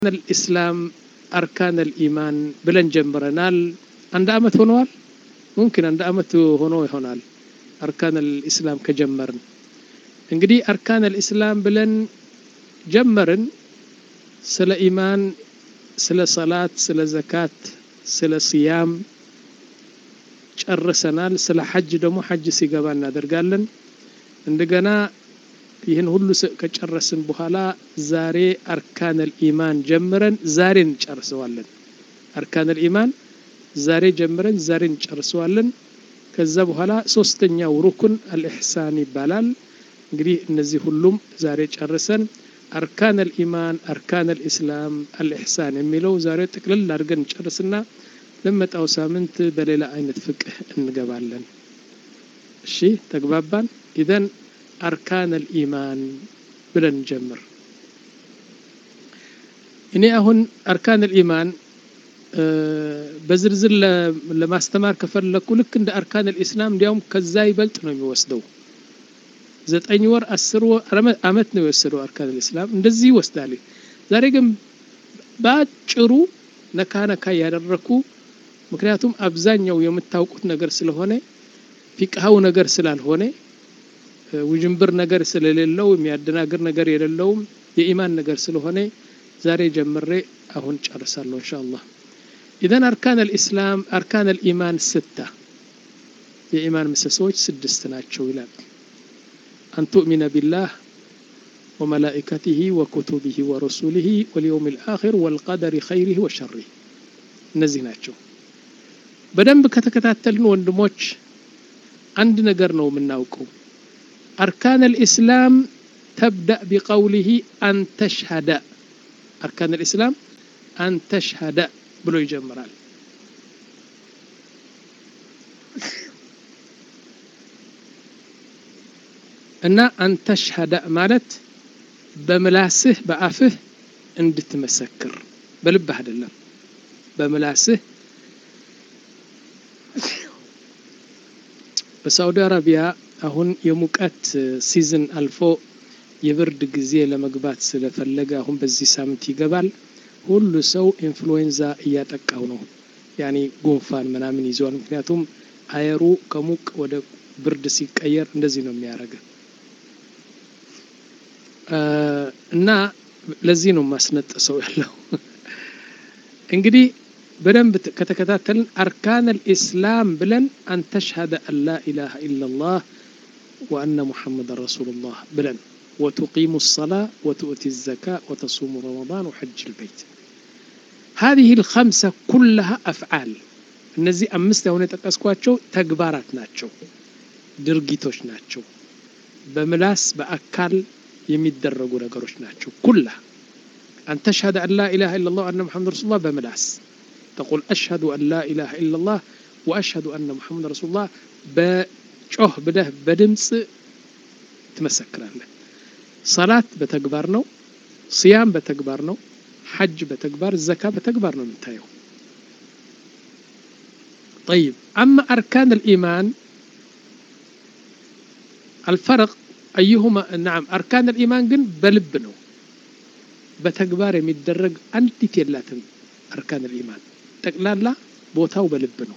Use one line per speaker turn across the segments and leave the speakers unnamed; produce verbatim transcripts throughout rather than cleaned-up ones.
الإسلام أركان الإيمان بلن جمرنال عند أمت هنوال ممكن عند أمت هنو هنال أركان الإسلام كجمرن انقدي أركان الإسلام بلن جمرن سلا إيمان سلا صلاة سلا زكاة سلا صيام ጨርሰናል ስለ ሐጅ ደግሞ ሐጅ ሲገባ እናደርጋለን እንደገና ይሄን ሁሉ ከጨረስን በኋላ ዛሬ አርካን الإيمان ጀምረን ዛሬ እንጨርሰዋለን አርካን الإيمان ዛሬ ጀምረን ዛሬ እንጨርሰዋለን ከዛ በኋላ ሶስተኛው ሩክን الإحسان ይባላል እንግዲህ እነዚህ ሁሉም ዛሬ ጨርሰን አርካን الإيمان አርካን الإسلام الإحسان የሚለው ዛሬ ጥቅልል አድርገን ጨርስና ለመጣው ሳምንት በሌላ አይነት ፍቅህ እንገባለን እሺ ተግባባን ኢደን አርካን الإيمان ብለን ጀምር እኔ አሁን አርካን الإيمان በዝርዝር ለማስተማር ከፈለኩ ልክ እንደ አርካን الإسلام እንዲያውም ከዛ ይበልጥ ነው የሚወስደው ዘጠኝ ወር አስር ወር አመት ነው የወሰደው አርካን الإسلام እንደዚህ ይወስዳል ዛሬ ግን ባጭሩ ነካ ነካ ያደረኩ ምክንያቱም አብዛኛው የምታውቁት ነገር ስለሆነ ፊቅሃው ነገር ስላልሆነ ውጅንብር ነገር ስለሌለው የሚያደናግር ነገር የሌለው የኢማን ነገር ስለሆነ ዛሬ ጀምሬ አሁን ጨርሳለሁ ኢንሻአላህ ኢذن አርካን الإسلام አርካን الإيمان ستة የኢማን ምሰሶች ስድስት ናቸው ይላል أن تؤمن بالله وملائكته وكتبه ورسله واليوم الآخر والقدر خيره وشره እነዚህ ናቸው በደንብ ከተከታተልን ወንድሞች አንድ ነገር ነው የምናውቀው أركان الإسلام تبدأ بقوله أن تشهد أركان الإسلام أن تشهد بلو يجمرال أن أن تشهد مالت بملاسه بأفه اندت مسكر بلبه هذا بملاسه በሳውዲ አረቢያ አሁን የሙቀት ሲዝን አልፎ የብርድ ጊዜ ለመግባት ስለፈለገ አሁን በዚህ ሳምንት ይገባል ሁሉ ሰው ኢንፍሉዌንዛ እያጠቃው ነው ያኒ ጉንፋን ምናምን ይዟል ምክንያቱም አየሩ ከሙቅ ወደ ብርድ ሲቀየር እንደዚህ ነው የሚያረገው እና ለዚህ ነው ማስነጠሰው ያለው እንግዲህ بدنب كتكتاتلن أركان الإسلام بلن أن تشهد أن لا إله إلا الله وأن محمد رسول الله بلن وتقيم الصلاة وتؤتي الزكاة وتصوم رمضان وحج البيت هذه الخمسة كلها أفعال النزي أمست هنا تقسكواتشو تكبارات ناتشو درقيتوش ناتشو بملاس بأكال يمدرقوا لقروش ناتشو كلها أن تشهد أن لا إله إلا الله وأن محمد رسول الله بملاس تقول أشهد أن لا إله إلا الله وأشهد أن محمد رسول الله بشوه بده بدمس تمسكر له صلاة بتكبرنا صيام بتكبرنا حج بتكبر الزكاة بتكبرنا نتايو طيب أما أركان الإيمان الفرق أيهما نعم أركان الإيمان جن بلبنو بتكبر يمدرج أنت تلاتم أركان الإيمان تقلال بوتاو بلبنو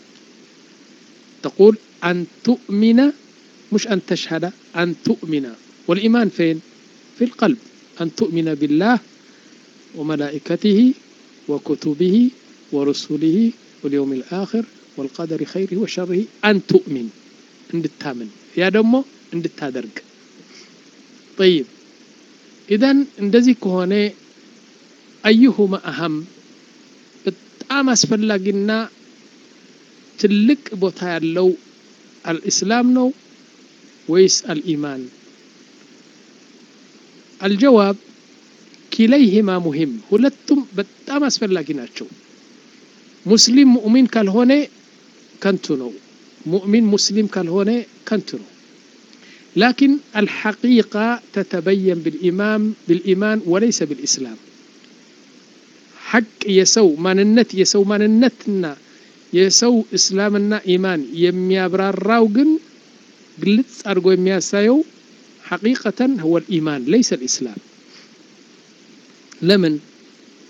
تقول أن تؤمن مش أن تشهد أن تؤمن والإيمان فين في القلب أن تؤمن بالله وملائكته وكتبه ورسله واليوم الآخر والقدر خيره وشره أن تؤمن عند التامن يا دمو عند التادرق طيب إذن اندزي كهوني أيهما أهم በጣም አስፈላጊና ትልቅ ቦታ ያለው الإسلام ነው ወይስ الإيمان الجواب كليهما مهم ሁለቱም በጣም አስፈላጊ ናቸው ሙስሊም ሙእሚን ካልሆነ ከንቱ ነው ሙእሚን ሙስሊም ካልሆነ ከንቱ ነው لكن الحقيقة تتبين بالإمام بالإيمان وليس بالإسلام حق يسو ماننت يسو ماننتنا يسو اسلامنا ايمان يميابراراو ግን ግልጽ አድርጎ የሚያሳየው حقيقة هو الإيمان ليس الإسلام لمن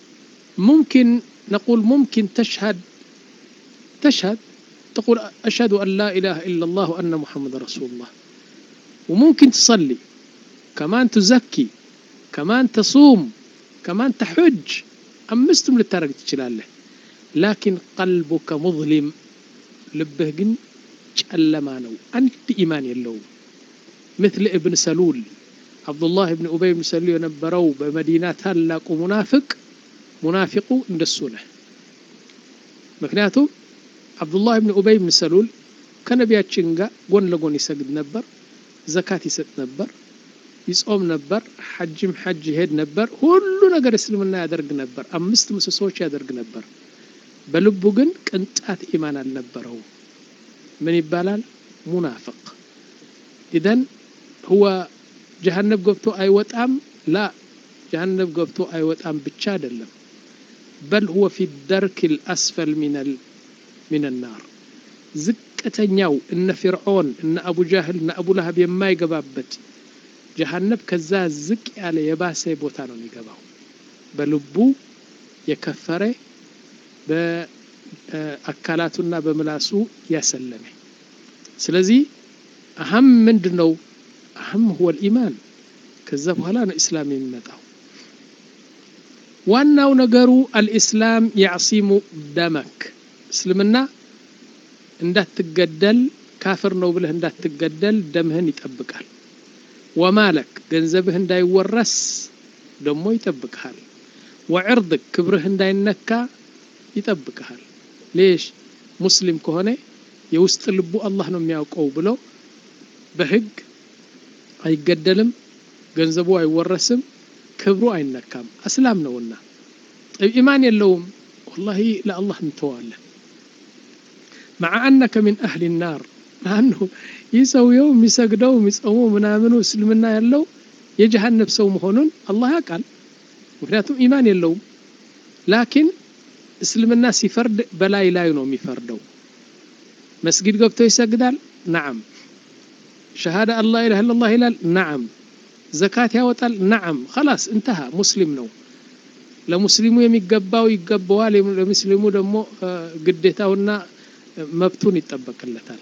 ممكن نقول ممكن تشهد تشهد تقول أشهد أن لا إله إلا الله وأن محمد رسول الله، وممكن تصلي كمان، تزكي كمان، تصوم كمان، تحج، أمستم للترك تشلاله، لكن قلبك مظلم، لبه جن جلمانو أنت إيمان يلو، مثل ابن سلول، عبد الله بن أبي بن سلول ينبروا بمدينة هلاك منافق منافقو اندسونه. مكنياتو عبد الله بن أبي بن سلول كان بياتشين غا غون لغون يسجد نبر، زكاة يسد نبر، يصوم نبر، حجم حج يهد نبر، ሁሉ ነገር እስልምና ያደርግ ነበር፣ አምስት ምሰሶች ያደርግ ነበር። በልቡ ግን ቅንጣት ኢማን አልነበረው። ምን ይባላል? ሙናፊቅ። ኢደን هو جهنم ገብቶ አይወጣም? ላ جهنم ገብቶ አይወጣም ብቻ አይደለም፣ بل هو في الدرك الأسفل من ال... من النار። ዝቅተኛው እነ ፍርዖን እነ አቡ ጃህል እነ አቡ ለሀብ የማይገባበት جهنم ከዛ ዝቅ ያለ የባሰ ቦታ ነው የሚገባው። በልቡ የከፈረ በአካላቱና በምላሱ ያሰለመ። ስለዚህ አህም ምንድነው? አህም هو الإيمان። ከዛ በኋላ ነው እስላም የሚመጣው። ዋናው ነገሩ الإسلام يعصم دمك። እስልምና እንዳትገደል ካፍር ነው ብለህ እንዳትገደል ደምህን ይጠብቃል። ومالك ገንዘብህ እንዳይወረስ ደሞ ይጠብቃል። وعرضك ክብርህ እንዳይነካ ይጠብቃል። ليش ሙስሊም ከሆነ የውስጥ ልቡ አላህ ነው የሚያውቀው ብሎ በህግ አይገደልም፣ ገንዘቡ አይወረስም፣ ክብሩ አይነካም። እስላም ነውና ኢማን የለውም والله ለአላህ እንተዋለን። مع أنك من أهل النار ማነው ይሰውየው የሚሰግደው የሚጾመው ምናምኑ እስልምና ያለው የጀሃነም ሰው መሆኑን አላህ ያውቃል፣ ምክንያቱም ኢማን የለውም። ላኪን እስልምና ሲፈርድ በላይ ላይ ነው የሚፈርደው። መስጊድ ገብቶ ይሰግዳል፣ ነዓም። ሸሃዳ አላህ ኢላሃ ኢላላህ ይላል፣ ነዓም። ዘካት ያወጣል፣ ነዓም። خلاص انتهى ሙስሊም ነው። ለሙስሊሙ የሚገባው ይገባዋል፣ ለሙስሊሙ ደግሞ ግዴታውና መብቱን ይጠበቅለታል።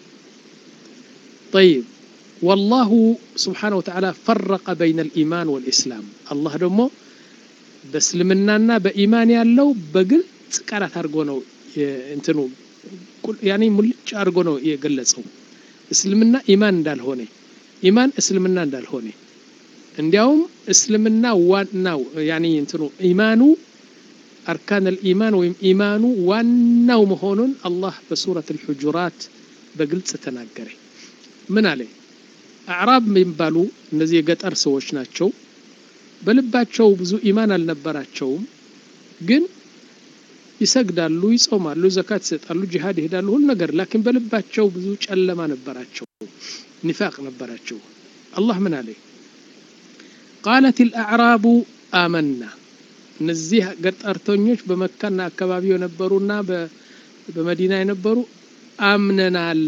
طيب والله سبحانه وتعالى فرق بين الإيمان والإسلام። الله دمو بسلمنانا بإيمان ያለው በግልጽ ቃላት አድርጎ ነው እንትኑ ያኒ ሙልጭ አድርጎ ነው የገለጸው። እስልምና ኢማን እንዳልሆነ፣ ኢማን እስልምና እንዳልሆነ፣ እንዲያውም እስልምና ዋናው ያኒ እንትኑ ኢማኑ أركان الإيمان ويم إيمان وانو مهونون الله بسورة الحجرات بقلت ستناقري من عليه أعراب من بالو نزي قد أرسوش ناتشو بلباتشو بزو إيمان النبراتشو جن يسجدالو يصومالو زكاة ستالو جهاد يهدالو هل نقر، لكن بلباتشو بزو ما نبراتشو نفاق نبراتشو. الله من عليه قالت الأعراب آمنا እነዚህ ገጠርተኞች በመካና አካባቢው የነበሩና በመዲና የነበሩ አምነናል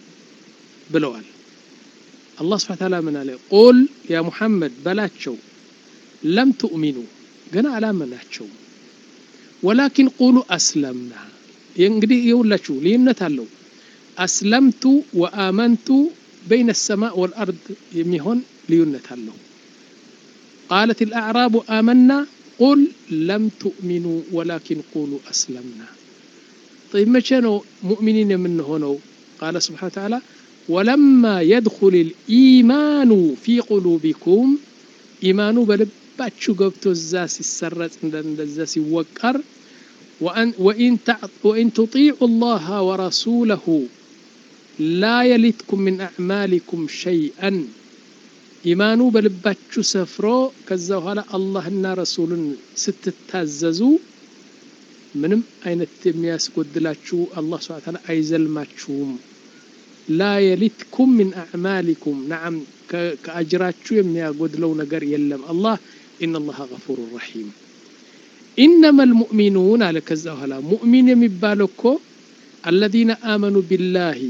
ብለዋል። አላህ Subhanahu Wa Ta'ala ምን አለ? ቁል ያ ሙሐመድ በላቸው ለም ትኡሚኑ ገና አላመናቸው፣ ወላኪን ቁሉ አስለምና። እንግዲህ ይውላችሁ ልዩነት አለው። አስለምቱ ወአመንቱ بين السماء والأرض የሚሆን ልዩነት አለው። قالت الأعراب آمنا قل لم تؤمنوا ولكن قولوا أسلمنا. طيب ما كانوا مؤمنين من هنا؟ قال سبحانه وتعالى ولما يدخل الإيمان في قلوبكم، إيمان بلباتشو قبتو الزاس السرات عند الزاس وقر، وأن وإن وإن تطيعوا الله ورسوله لا يلتكم من أعمالكم شيئا. ኢማኑ በልባችሁ ሰፍሮ ከዛ በኋላ አላህና ረሱልን ስትታዘዙ ምንም አይነት የሚያስጎድላችሁ አላህ Subhanahu Wa Ta'ala አይዘልማችሁም። لا يلتكم من أعمالكم، نعم كأجراችሁ የሚያጎድለው ነገር የለም። አላህ إن الله غفور رحيم። إنما المؤمنون على ከዛ በኋላ ሙእሚን የሚባለው እኮ الذين آمنوا بالله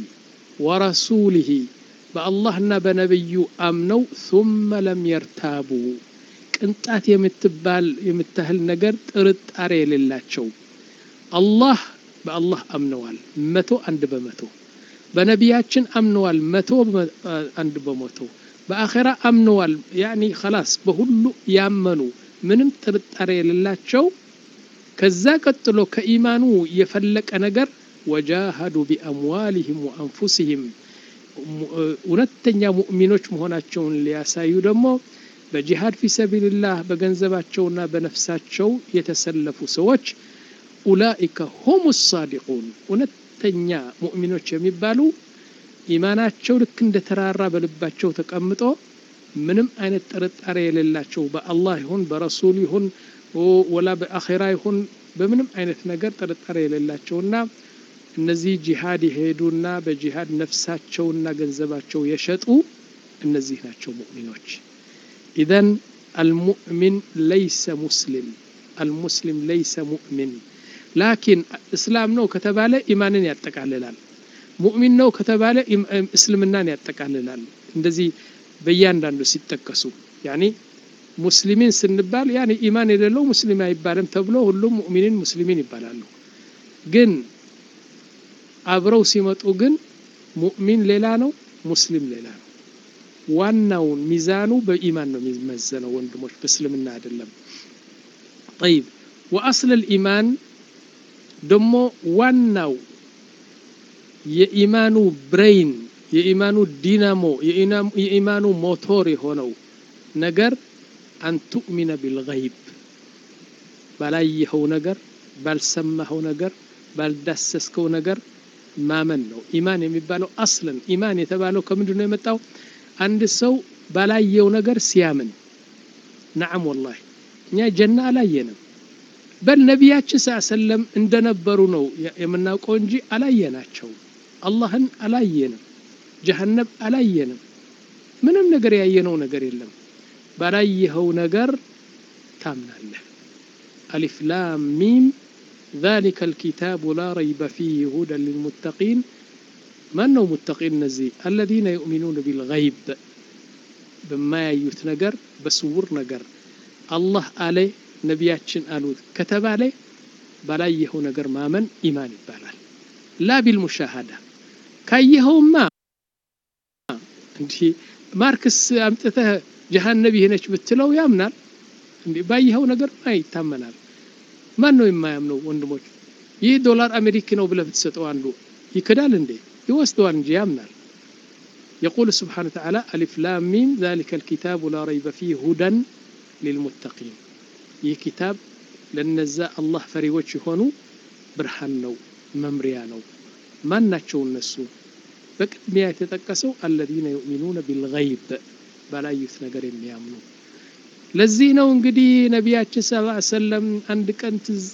ورسوله በአላህና በነብዩ አምነው ثم لم يرتابوا ቅንጣት የምትባል የምታህል ነገር ጥርጣሬ የሌላቸው አላህ በአላህ አምነዋል መቶ አንድ በመቶ በነቢያችን አምነዋል መቶ አንድ በመቶ በአኺራ አምነዋል ያኒ خلاص በሁሉ ያመኑ ምንም ጥርጣሬ የሌላቸው ከዛ ቀጥሎ ከኢማኑ የፈለቀ ነገር ወጃሃዱ ቢአምዋሊሂም ወአንፉሲሂም እውነተኛ ሙእሚኖች መሆናቸውን ሊያሳዩ ደግሞ በጂሃድ ፊ ሰቢልላህ በገንዘባቸውና በነፍሳቸው የተሰለፉ ሰዎች ኡላኢከ ሁሙ ሳዲቁን እውነተኛ ሙእሚኖች የሚባሉ ኢማናቸው ልክ እንደ ተራራ በልባቸው ተቀምጦ ምንም አይነት ጥርጣሬ የሌላቸው በአላህ ይሁን በረሱል ይሁን ወላ በአኺራ ይሁን በምንም አይነት ነገር ጥርጣሬ የሌላቸውና እነዚህ ጂሃድ ይሄዱና በጂሃድ ነፍሳቸውና ገንዘባቸው የሸጡ እነዚህ ናቸው ሙእሚኖች ኢዘን المؤمن ليس مسلم المسلم ليس مؤمن لكن اسلام ነው ከተባለ ኢማንን ያጠቃልላል ሙእሚን ነው ከተባለ እስልምናን ያጠቃልላል እንደዚህ በእያንዳንዱ ሲጠቀሱ ያኒ ሙስሊሚን ስንባል ያኒ ኢማን የሌለው ሙስሊም አይባልም ተብሎ ሁሉም ሙእሚኒን ሙስሊሚን ይባላሉ ግን አብረው ሲመጡ ግን ሙእሚን ሌላ ነው ሙስሊም ሌላ ነው ዋናው ሚዛኑ በኢማን ነው የሚመዘነው ወንድሞች በእስልምና አይደለም طيب واصل الايمان ደሞ ዋናው የኢማኑ ብሬን የኢማኑ ዲናሞ የኢማኑ ሞተር የሆነው ነገር أن تؤمن بالغيب ባላየኸው ነገር ባልሰማኸው ነገር ባልዳሰስከው ነገር ማመን ነው ኢማን የሚባለው አስለን ኢማን የተባለው ከምንድነው የመጣው አንድ ሰው ባላየው ነገር ሲያምን نعم والله እኛ ጀና አላየንም በል ነብያችን ሰለላሁ እንደነበሩ ነው የምናውቀው እንጂ አላየናቸው አላህን አላየንም ጀሃነም አላየንም ምንም ነገር ያየነው ነገር የለም ባላየኸው ነገር ታምናለህ አሊፍ ላም ሚም ذلك الكتاب لا ريب فيه هدى للمتقين من هم متقين نزي الذين يؤمنون بالغيب بما يዩት ነገር በስውር ነገር አላህ አለ ነብያችን አሉት ከተባ ላይ ባላየኸው ነገር ማመን ኢማን ይባላል ላ بالمشاهده ካየኸውማ እንጂ ማርክስ አምጥተህ ጀሃነም ይሄነች ብትለው ያምናል እንዴ ባየኸው ነገር አይታመናል ማን ነው የማያምነው ወንድሞች ይህ ዶላር አሜሪካ ነው ብለህ ብትሰጠው አንዱ ይከዳል እንዴ ይወስደዋል እንጂ ያምናል يقول سبحانه وتعالى ألف لام ميم ذلك الكتاب لا ريب فيه هدى للمتقين ይህ ኪታብ ለነዛ አላህ ፈሪዎች ሆኑ ብርሃን ነው መምሪያ ነው ማን ናቸው እነሱ በቅድሚያ የተጠቀሰው الذين يؤمنون بالغيب ባላዩት ነገር የሚያምኑ ለዚህ ነው እንግዲህ ነብያችን ሰለላሁ ዐለይሂ ወሰለም አንድ ቀን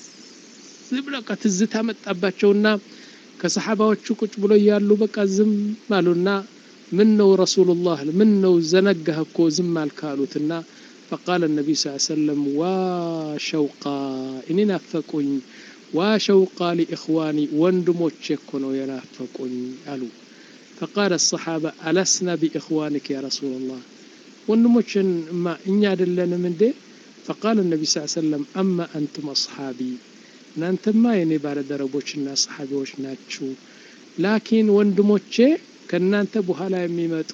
ዝብለቀ ትዝታ መጣባቸውና ከሰሃባዎቹ ቁጭ ብሎ ያሉ በቃ ዝም ማሉና ምን ነው ረሱላህ ምን ነው ዘነጋህ እኮ ዝም አልካሉትና فقال النبي صلى الله عليه وسلم وشوقا إني نافقوني وشوقا لإخواني وندموچ እኮ ነው የናፈቁኝ አሉ فقال الصحابة ألسنا بإخوانك يا رسول الله ወንድሞችን ማ እኛ አይደለንም እንዴ فقال النبي صلى الله عليه وسلم أما أنتم أصحابي እናንተማ የኔ ባለደረቦችና ሰሃቢዎች ናችሁ ላኪን ወንድሞቼ ከናንተ በኋላ የሚመጡ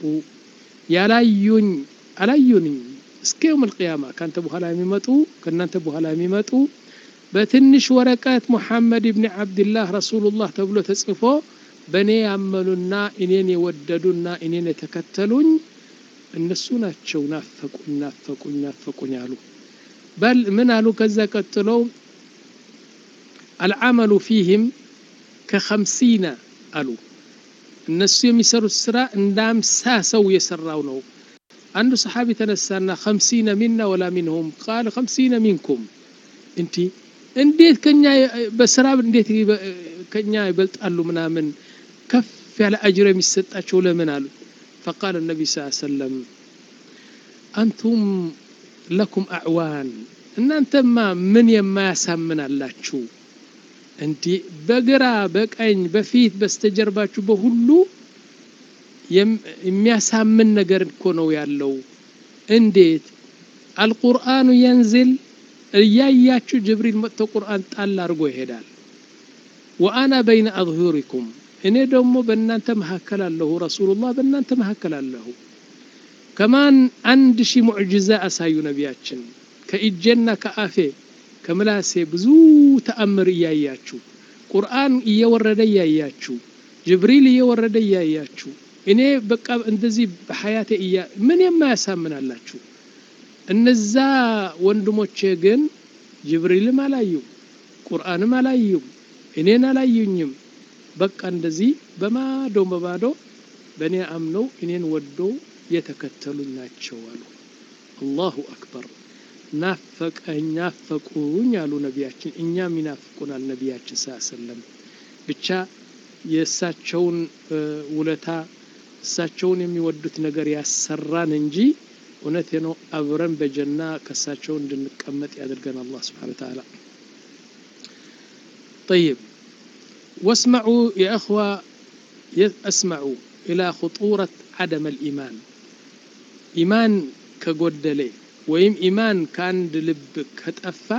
ያላዩኝ አላዩኝ እስከ يوم القيامة ካንተ በኋላ የሚመጡ ከናንተ በኋላ የሚመጡ በትንሽ ወረቀት ሙሐመድ ኢብኑ አብዱላህ ረሱላህ ተብሎ ተጽፎ በኔ ያመኑና እኔን የወደዱና እኔን የተከተሉኝ እነሱ ናቸው ናፈቁኝ ናፈቁኝ ናፈቁኝ አሉ በል ምን አሉ ከዛ ቀጥለው العمل فيهم كخمسين አሉ እነሱ የሚሰሩት ስራ እንዳም ሳሰው የሰራው ነው አንዱ ሰሃቢ ተነሳና خمسين منا ولا منهم قال خمسين منكم እንት እንዴት ከኛ በስራ እንዴት ከኛ ይበልጣሉ ምናምን ከፍ ያለ አጅር የሚሰጣቸው ለምን አሉ فقال النبي صلى الله عليه وسلم أنتم لكم أعوان እናንተማ ምን የማያሳምናላችሁ እንዴ በግራ በቀኝ በፊት በስተጀርባችሁ በሁሉ የሚያሳምን ነገር እኮ ነው ያለው እንዴት القرآن ينزل እያያችሁ ጅብሪል መጥቶ ቁርአን ጣል አድርጎ ይሄዳል وأنا بين أظهركم እኔ ደግሞ በእናንተ መሐከል አለሁ ረሱላህ በእናንተ መሐከል አለሁ كمان አንድ ሺህ ሙዕጂዛ አሳዩ ነቢያችን ከእጄና ከአፌ ከምላሴ ብዙ ተአምር እያያችሁ ቁርአን እየወረደ እያያችሁ ጅብሪል እየወረደ እያያችሁ እኔ በቃ እንደዚህ በሐያቴ እያ ምን የማያሳምናላችሁ እነዛ ወንድሞቼ ግን ጅብሪልም አላዩ ቁርአንም አላዩ እኔን አላዩኝም በቃ እንደዚህ በማዶ በባዶ በእኔ አምነው እኔን ወደው የተከተሉኝ ናቸው አሉ አላሁ አክበር ናፈቀኝ ናፈቁኝ አሉ ነቢያችን እኛም ይናፍቁናል ነቢያችን ሰለላሁ ብቻ የእሳቸውን ውለታ እሳቸውን የሚወዱት ነገር ያሰራን እንጂ እውነቴ ነው አብረን በጀና ከሳቸው እንድንቀመጥ ያድርገን አላህ Subhanahu Wa Ta'ala طيب واسمعوا يا اخوه اسمعوا الى خطوره عدم الايمان ايمان كغدله ويم ايمان كاند لب كطفا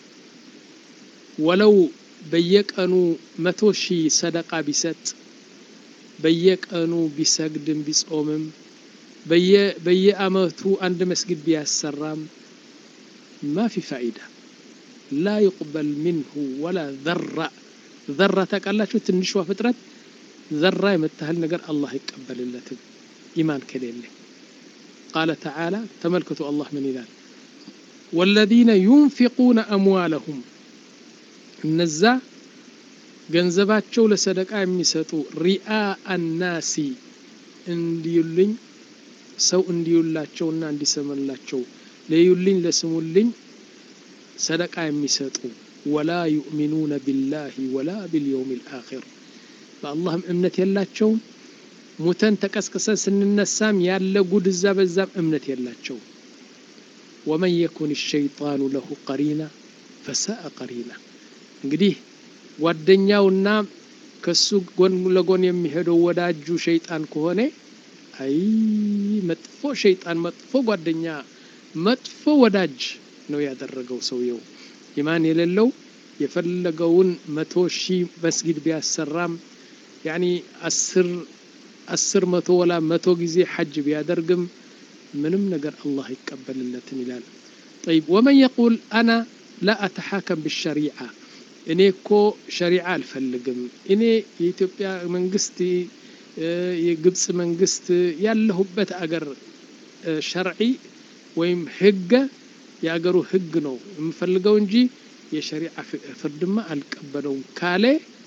ولو በየቀኑ መቶ ሺህ ሰደቃ ቢሰጥ በየቀኑ ቢሰግድም ቢጾምም በየ በየአመቱ አንድ መስጊድ ቢያሰራም ما في فائده لا يقبل منه ولا ذره ذره ተቀላችሁ ትንሽዋ ፍጥረት ذره የምታህል ነገር አላህ ይቀበልለትም ኢማን ከሌለ قال تعالى تملكوا الله من ይላል والذين ينفقون اموالهم እነዛ ገንዘባቸው ለሰደቃ የሚሰጡ ሪአ الناس እንዲዩልኝ ሰው እንዲዩላቸውና እንዲሰማላቸው ለዩልኝ ለስሙልኝ ሰደቃ የሚሰጡ ولا يؤمنون بالله ولا باليوم الآخر በአላህ እምነት የላቸው ሙተን ተቀስቅሰን ስንነሳም ያለ ጉድ እዛ በዛም እምነት የላቸው ومن يكن الشيطان له قرينا فساء قرينا እንግዲህ ጓደኛውና ከሱ ጎን ለጎን የሚሄደው ወዳጁ ሸይጣን ከሆነ አይ መጥፎ ሸይጣን መጥፎ ጓደኛ መጥፎ ወዳጅ ነው ያደረገው ሰውየው ኢማን የሌለው የፈለገውን መቶ ሺህ መስጊድ ቢያሰራም ያኒ አስር አስር መቶ ወላ መቶ ጊዜ ሐጅ ቢያደርግም ምንም ነገር አላህ ይቀበልለትም ይላል طيب ومن يقول انا لا اتحاكم بالشريعه እኔ እኮ ሸሪዓ አልፈልግም እኔ የኢትዮጵያ መንግስት የግብጽ መንግስት ያለሁበት አገር ሸርዒ ወይም ህግ ያገሩ ህግ ነው የምፈልገው እንጂ የሸሪዓ ፍርድማ አልቀበለውም ካለ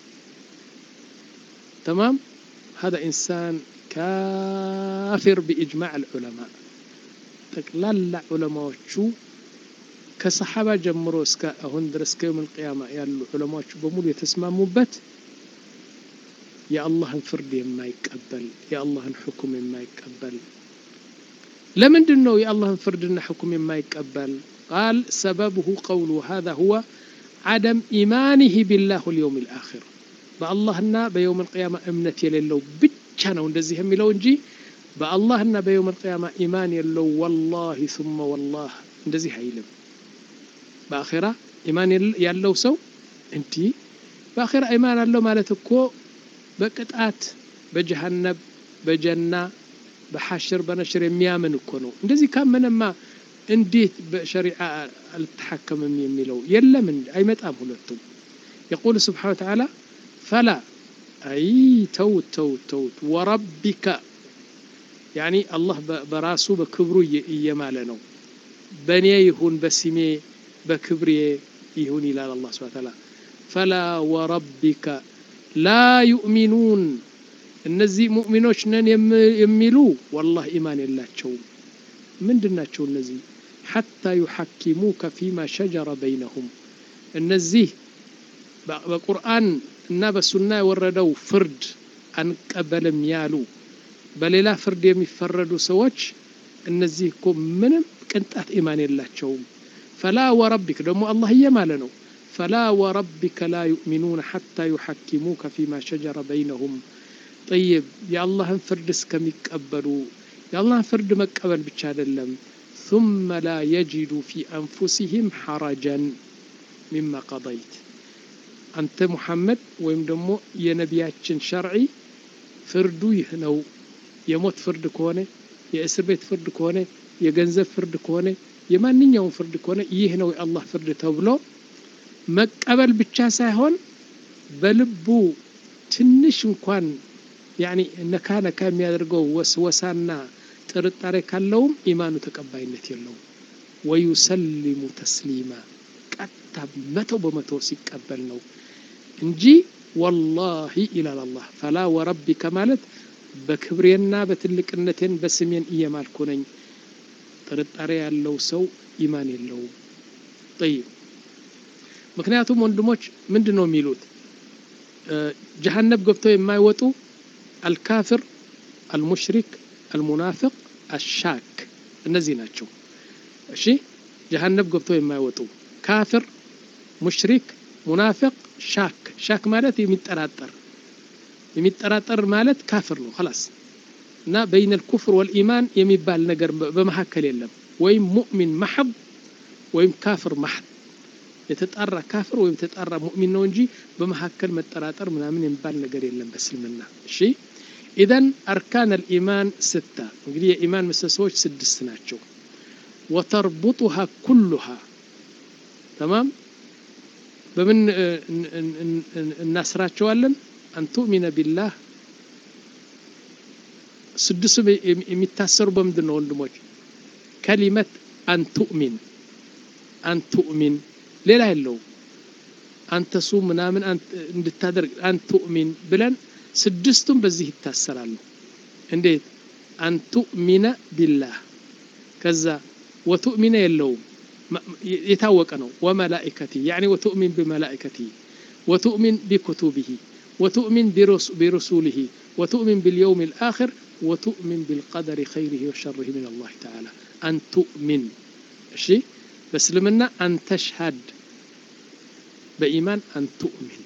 تمام هذا انسان كافر باجماع العلماء تقلل علماءዎቹ ከሰሃባ ጀምሮ እስከ አሁን ድረስ ከየውም القيامه ያሉ ዑለማዎች በሙሉ የተስማሙበት የአላህን ፍርድ የማይቀበል የአላህን ሁክም የማይቀበል ለምንድን ነው የአላህን ፍርድና ሁክም የማይቀበል قال سببه قوله هذا هو عدم ايمانه بالله واليوم الاخر باللهنا بيوم القيامه እምነት የሌለው ብቻ ነው እንደዚህ የሚለው እንጂ በአላህና በيوم القيامه ኢማን የለው والله ثم والله እንደዚህ አይልም በአኺራ ኢማን ያለው ሰው እንት በአኺራ ኢማን አለው ማለት እኮ በቅጣት በጀሃነም በጀና በሐሽር በነሽር የሚያምን እኮ ነው እንደዚህ ካመነማ እንዴት በሸሪዓ አልተሐከመም የሚለው የለም አይመጣም ሁለቱም يقول سبحانه وتعالى فلا اي تو تو تو وربك يعني الله براسه بكبره يماله ነው በኔ ይሁን በስሜ بكبري يهون إلى الله سبحانه وتعالى فلا وربك لا يؤمنون النزي مؤمنوش نن يميلو والله إيمان الله تشوم من دنا تشوم النزي حتى يحكموك فيما شجر بينهم النزي بالقرآن النبي السنة وردوا فرد عن قبل ميالو بل لا فرد يمفردوا سوتش النزي كم منم كنت إيمان الله تشوم فلا وربك دمو الله يمالنو فلا وربك لا يؤمنون حتى يحكموك فيما شجر بينهم طيب يا الله فرد اسكم يقبلوا يا الله فرد مقبل ብቻ አይደለም ثم لا يجدوا في أنفسهم حرجا مما قضيت أنت محمد ويمدمو ينبياتشن شرعي فردو يهنو يموت فرد كونه يأسر بيت فرد كونه يجنزب فرد كونه يمانين يوم فرد كونه يهنو الله فرد تبلو مقبل ብቻ ሳይሆን በልቡ ትንሽ እንኳን يعني ነካ ነካ የሚያደርገው ወስወሳና ጥርጣሬ ካለውም ኢማኑ ተቀባይነት የለውም ويسلم تسليما ቀጣ መቶ በመቶ ሲቀበል ነው እንጂ والله الى الله فلا وربك ማለት በክብሬና በትልቅነቴን በስሜን እየማልኩ ነኝ ጥርጣሬ ያለው ሰው ኢማን የለውም طيب ምክንያቱም ወንድሞች ምንድነው የሚሉት ጀሃነም ገብተው የማይወጡ الكافر المشرك المنافق الشاك እነዚህ ናቸው እሺ ጀሃነም ገብተው የማይወጡ ካፍር ሙሽሪክ ሙናፊቅ ሻክ ሻክ ማለት የሚጠራጠር የሚጠራጠር ማለት ካፍር ነው خلاص እና بين الكفر والايمان የሚባል ነገር በመሐከል የለም ወይ ሙእሚን محض ወይ ካፍር محض የተጣራ ካፍር ወይ የተጣራ ሙእሚን ነው እንጂ በመሐከል መጠራጠር ምናምን የሚባል ነገር የለም በእስልምና እሺ اذن اركان الايمان ستة እንግዲህ የኢማን ምሰሶች ስድስት ናቸው وتربطها كلها تمام በምን እናስራቸዋለን أن تؤمن بالله ስድስቱ የሚታሰሩ በምንድን ነው ወንድሞች كلمة أن تؤمن أن تؤمن ሌላ የለው አንተ ሱ ምናምን እንድታደርግ أن تؤمن ብለን ስድስቱም በዚህ ይታሰራሉ እንዴት أن تؤمن بالله ከዛ وتؤمن የለው የታወቀ ነው وملائكته يعني وتؤمن بملائكته وتؤمن بكتبه وتؤمن برسوله وتؤمن باليوم الآخر وتؤمن بالقدر خيره وشره من الله تعالى أن تؤمن شيء بس لمنا أن تشهد بإيمان أن تؤمن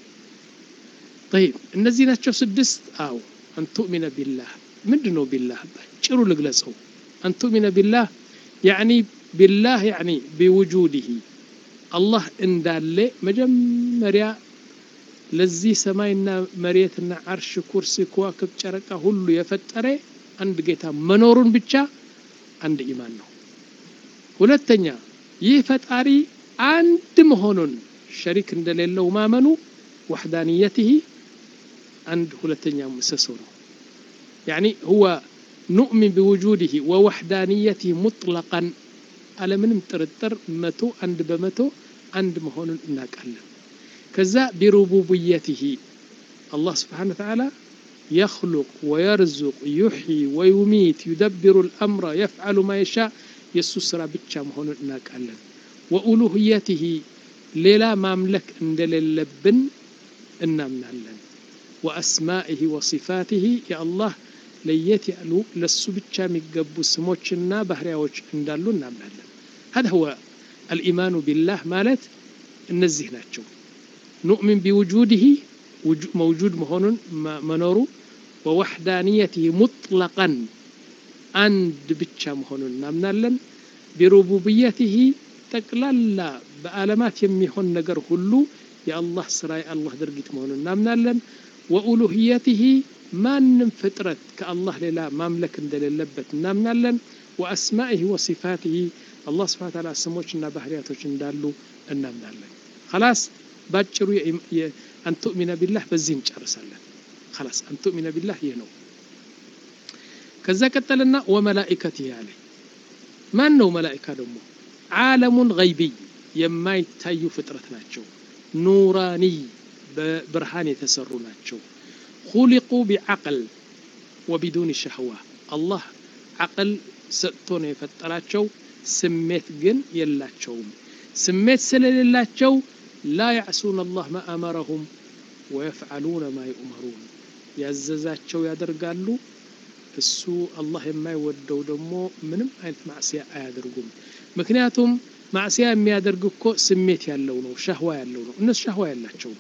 طيب النزي ناتشو سدست أو أن تؤمن بالله مدنو بالله شرو لقلسه أن تؤمن بالله يعني بالله يعني بوجوده الله إن دالله مجمريا لذي سماينا مريتنا عرش كرسي كواكب شركة هلو يفتره عند جيتا منورون بيتشا عند إيمانه ولتنيا يفتاري عند مهونون شريك دليله وما منو وحدانيته عند ولتنيا مسسونه يعني هو نؤمن بوجوده ووحدانيته مطلقا على من مترتر متو عند بمتو عند مهونون ناقلن كذا بربوبيته الله سبحانه وتعالى يخلق ويرزق يحيي ويميت يدبر الأمر يفعل ما يشاء يسسر بيتشا مهونون ناقلن وألوهيته ليلا مملك اندل اللبن انامنالن وأسمائه وصفاته يا الله ليت يألو لسو بيتشا ميقبو سموچنا بحرياوچ اندالو انامنالن هذا هو الإيمان بالله مالت النزه ناتشو نؤمن بوجوده موجود مهون منورو ووحدانيته مطلقا عند بيتشا مهون نامنالن بربوبيته تقلالا بألمات يميهون نجر كله يا الله سراي الله درجت مهون نامنالن وألوهيته ما نفترت كالله لا مملك دللبت نامنالن وأسمائه وصفاته الله سبحانه وتعالى سموچنا بحرياتوچ اندالو نامنالن خلاص باچرو أن تؤمن بالله بزين ጨርሳለን خلاص أن تؤمن بالله ينو كذا قتلنا وملائكته عليه ما ነው ملائكه ደግሞ عالم غيبي የማይታዩ ፍጥረት ናቸው ኑራኒ በብርሃን የተሰሩ ናቸው خلقوا بعقل وبدون شهوه الله عقل ሰጥቶ ነው የፈጠራቸው ስሜት ግን የላቸውም ስሜት ስለሌላቸው لا يعصون الله ما أمرهم ويفعلون ما يؤمرون يعززاتشو يادرقالو السو الله ما يودو دمو منم عينت معصية يادرقون مكنياتهم معصية ما يادرقوكو سميت ياللونو شهوة ياللونو الناس شهوة ياللاتشو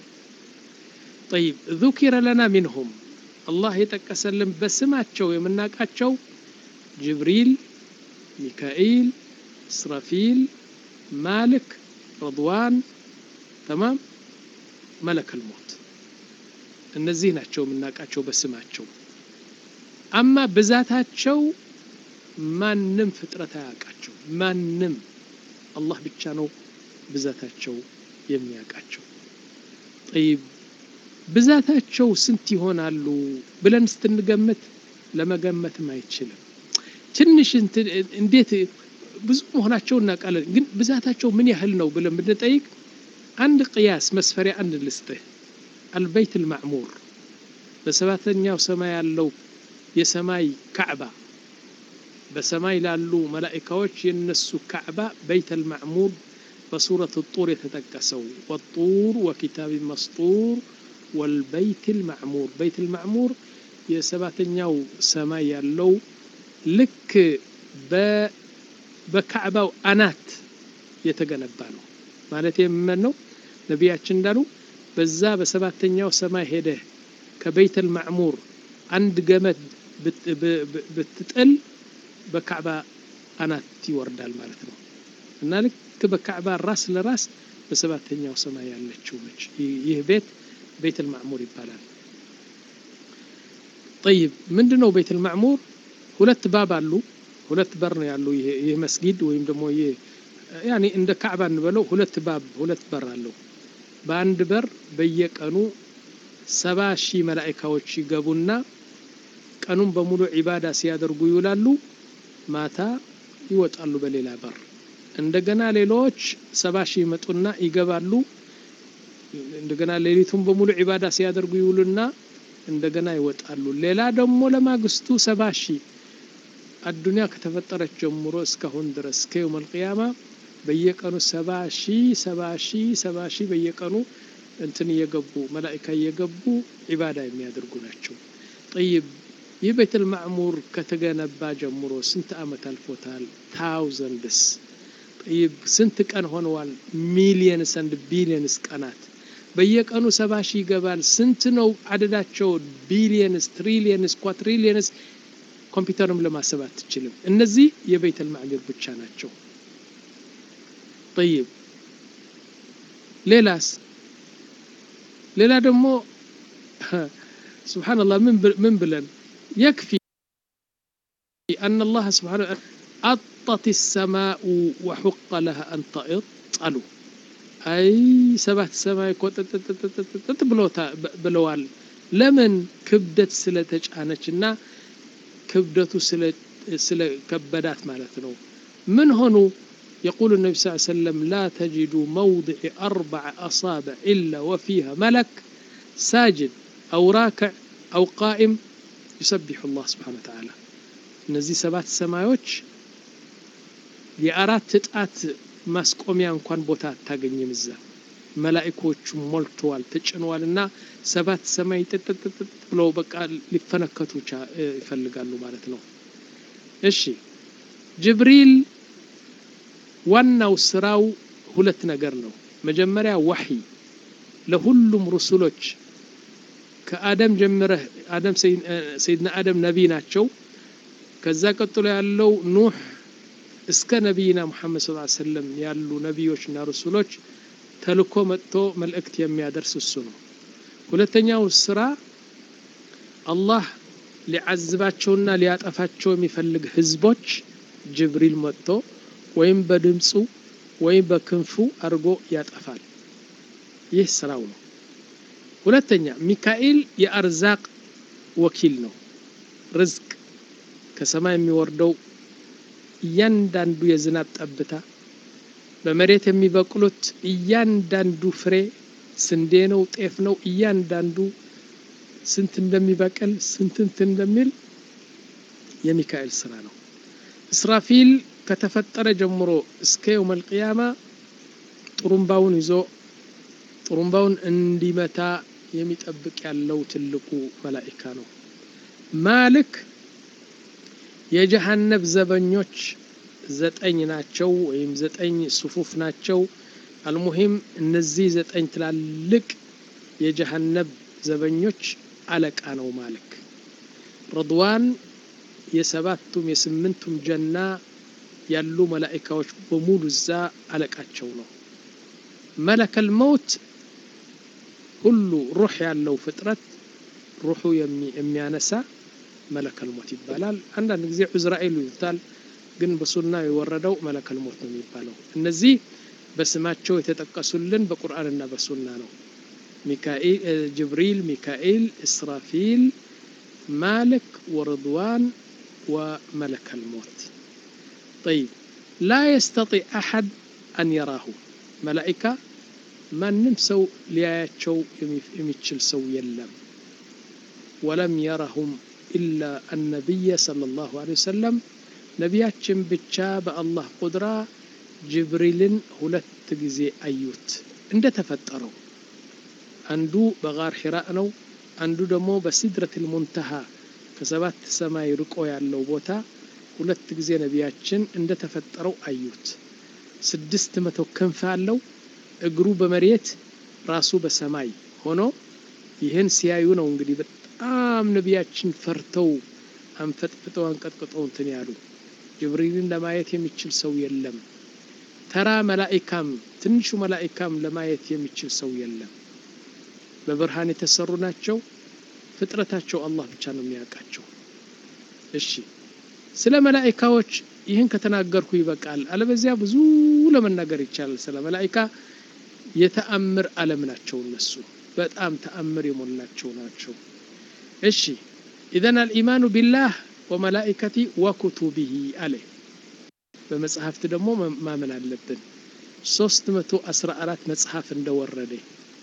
طيب ذكر لنا منهم الله يتكسلم بسماتشو يمناكاتشو جبريل ሚካኤል እስራፊል ማልክ ረድዋን تمام ملك الموت እነዚህ ናቸው የምናውቃቸው በስማቸው አማ በዛታቸው ማንም ፍጥረት አያውቃቸው ማንም አላህ ብቻ ነው በዛታቸው የሚያውቃቸው طيب በዛታቸው ስንት ይሆናሉ ብለን ስትንገመት ለመገመትም አይችልም ትንሽ እንዴት ብዙ መሆናቸው እናውቃለን ግን በዛታቸው ምን ያህል ነው ብለን ብንጠይቅ አንድ قياس መስፈሪያ አንድ ልስጥህ البيت المعمور በሰባተኛው ሰማይ ያለው የሰማይ ካዕባ በሰማይ ላሉ መላእክቶች የነሱ ካዕባ بيت المعمور በሱረቱ الطور የተጠቀሰው والطور وكتاب مسطور والبيت المعمور بيت المعمور የሰባተኛው ሰማይ ያለው ልክ በ በካዕባው አናት የተገነባ ነው ማለት የምን ነው ነብያችን እንዳሉ በዛ በሰባተኛው ሰማይ ሄደ ከበይት المعمور አንድ ገመድ ብትጥል በካዕባ አናት ይወርዳል ማለት ነው እና ልክ በካዕባ ራስ ለራስ በሰባተኛው ሰማይ ያለችው ነች ይህ ቤት بيت المعمور ይባላል طيب ምንድነው بيت المعمور ሁለት ባብ አሉ ሁለት በር ነው ያለው ይሄ ይሄ መስጊድ ወይም ደግሞ ይሄ يعني እንደ ካዕባ እንበለው ሁለት ባብ ሁለት በር አለው በአንድ በር በየቀኑ ሰባ ሺህ መላእክቶች ይገቡና ቀኑን በሙሉ ዒባዳ ሲያደርጉ ይውላሉ ማታ ይወጣሉ በሌላ በር እንደገና ሌሎች ሰባ ሺህ መጡና ይገባሉ እንደገና ሌሊቱን በሙሉ ዒባዳ ሲያደርጉ ይውሉና እንደገና ይወጣሉ ሌላ ደግሞ ለማግስቱ ሰባ ሺህ الدنيا ከተፈጠረች ጀምሮ እስካሁን ድረስ ከየውም القيامه በየቀኑ ሰባ ሺህ ሰባ ሺህ ሰባ ሺህ በየቀኑ እንትን እየገቡ መላእክታ እየገቡ ዒባዳ የሚያደርጉ ናቸው طيب ይህ ቤት المعمور ከተገነባ ጀምሮ ስንት አመት አልፎታል ታውዘንድስ طيب ስንት ቀን ሆነዋል ሚሊየንስ አንድ ቢሊየንስ ቀናት በየቀኑ ሰባ ሺህ ይገባል ስንት ነው አደዳቸው ቢሊየንስ ትሪሊየንስ ኳትሪሊየንስ ኮምፒውተርም ለማሰብ አትችልም እነዚህ የቤት المعمور ብቻ ናቸው طيب ሌላስ ሌላ ደግሞ سبحان الله من من بلن يكفي أن الله سبحانه أطت السماء وحق لها أن تأط قالوا أي سبعة سماء تبلوتا بلوال لمن كبدت سلتج أناچنا كبدته سل سل كبدات مالتنا من هنا يقول النبي صلى الله عليه وسلم لا تجد موضع أربع أصابع إلا وفيها ملك ساجد أو راكع أو قائم يسبح الله سبحانه وتعالى نزي سبات السماوات የአራት ጣት ማስቆሚያ እንኳን ቦታ ታገኘ ምዛ መላእክቶች ሞልተዋል ተጭነዋልና ሰባት ሰማይ ተተተተ ብለው በቃ ሊፈነከቱ ይፈልጋሉ ማለት ነው እሺ ጅብሪል ዋናው ስራው ሁለት ነገር ነው መጀመሪያ ወህይ ለሁሉም ረሱሎች ከአደም ጀምረህ አደም ሰይድና አደም ነብይ ናቸው ከዛ ቀጥሎ ያለው ኑህ እስከ ነብይና መሐመድ ሰለላሁ ዐለይሂ ወሰለም ያሉ ነብዮችና ረሱሎች ተልኮ መጥቶ መልእክት የሚያደርስ እሱ ነው ሁለተኛው ስራ አላህ ሊዓዝባቸውና ሊያጠፋቸው የሚፈልግ ህዝቦች ጅብሪል መጥቶ ወይም በድምጹ ወይም በክንፉ አርጎ ያጠፋል ይህ ስራው ነው ሁለተኛ ሚካኤል የአርዛቅ ወኪል ነው ርዝቅ ከሰማይ የሚወርደው እያንዳንዱ የዝናብ ጠብታ በመሬት የሚበቅሉት እያንዳንዱ ፍሬ ስንዴ ነው ጤፍ ነው እያንዳንዱ ስንት እንደሚበቅል ስንት እንደሚል የሚካኤል ስራ ነው እስራፊል ከተፈጠረ ጀምሮ እስከ يوم القيامه ጥሩምባውን ይዞ ጥሩምባውን እንዲመታ የሚጠብቅ ያለው ትልቁ መላእክታ ነው ማልክ የጀሃነም ዘበኞች ዘጠኝ ናቸው ወይም ዘጠኝ ሱፉፍ ናቸው አልሙሂም እነዚህ ዘጠኝ ትላልቅ የጀሃነም ዘበኞች አለቃ ነው ማልክ ረድዋን የሰባቱም የስምንቱም ጀና ያሉ መላእክቶች በሙሉ እዛ አለቃቸው ነው መለከል መውት ሁሉ ሩህ ያለው ፍጥረት ሩሁ የሚያነሳ መለከል ሞት ይባላል አንዳንድ ጊዜ ዑዝራኤል ይሉታል ግን በሱና የወረደው መለከል ሞት ነው የሚባለው እነዚህ በስማቸው የተጠቀሱልን በቁርአንና በሱና ነው ሚካኤል ጅብሪል ሚካኤል እስራፊል مالك ورضوان وملك الموت طيب لا يستطيع أحد أن يراه ملائكة ما نمسوا لياتشو يميتشل سو يلم ولم يرهم إلا النبي صلى الله عليه وسلم نبياتشم بتشاب الله قدرة جبريل هلت جزي أيوت عند تفتروا عنده بغار حراء نو عنده دمو بسدرة المنتهى كسبات سماي رقو يالو بوتا ሁለት ጊዜ ነቢያችን እንደ ተፈጠረው አዩት ስድስት መቶ ክንፍ አለው እግሩ በመሬት ራሱ በሰማይ ሆኖ ይህን ሲያዩ ነው እንግዲህ በጣም ነቢያችን ፈርተው አንፈጥፍጠው አንቀጥቅጠው እንትን ያሉ ጅብሪልን ለማየት የሚችል ሰው የለም ተራ መላእክታም ትንሹ መላእክታም ለማየት የሚችል ሰው የለም በብርሃን የተሰሩ ናቸው ፍጥረታቸው አላህ ብቻ ነው የሚያውቃቸው እሺ ስለ መላእክቶች ይህን ከተናገርኩ ይበቃል አለበዚያ ብዙ ለመናገር ይቻላል ስለ መላእክታ የተአምር ዓለም ናቸው እነሱ በጣም ተአምር የሞላቸው ናቸው እሺ اذا الايمان بالله وملائكته وكتبه عليه በመጽሐፍት ደግሞ ማመን አለብን ሶስት መቶ አስራ አራት መጽሐፍ እንደወረደ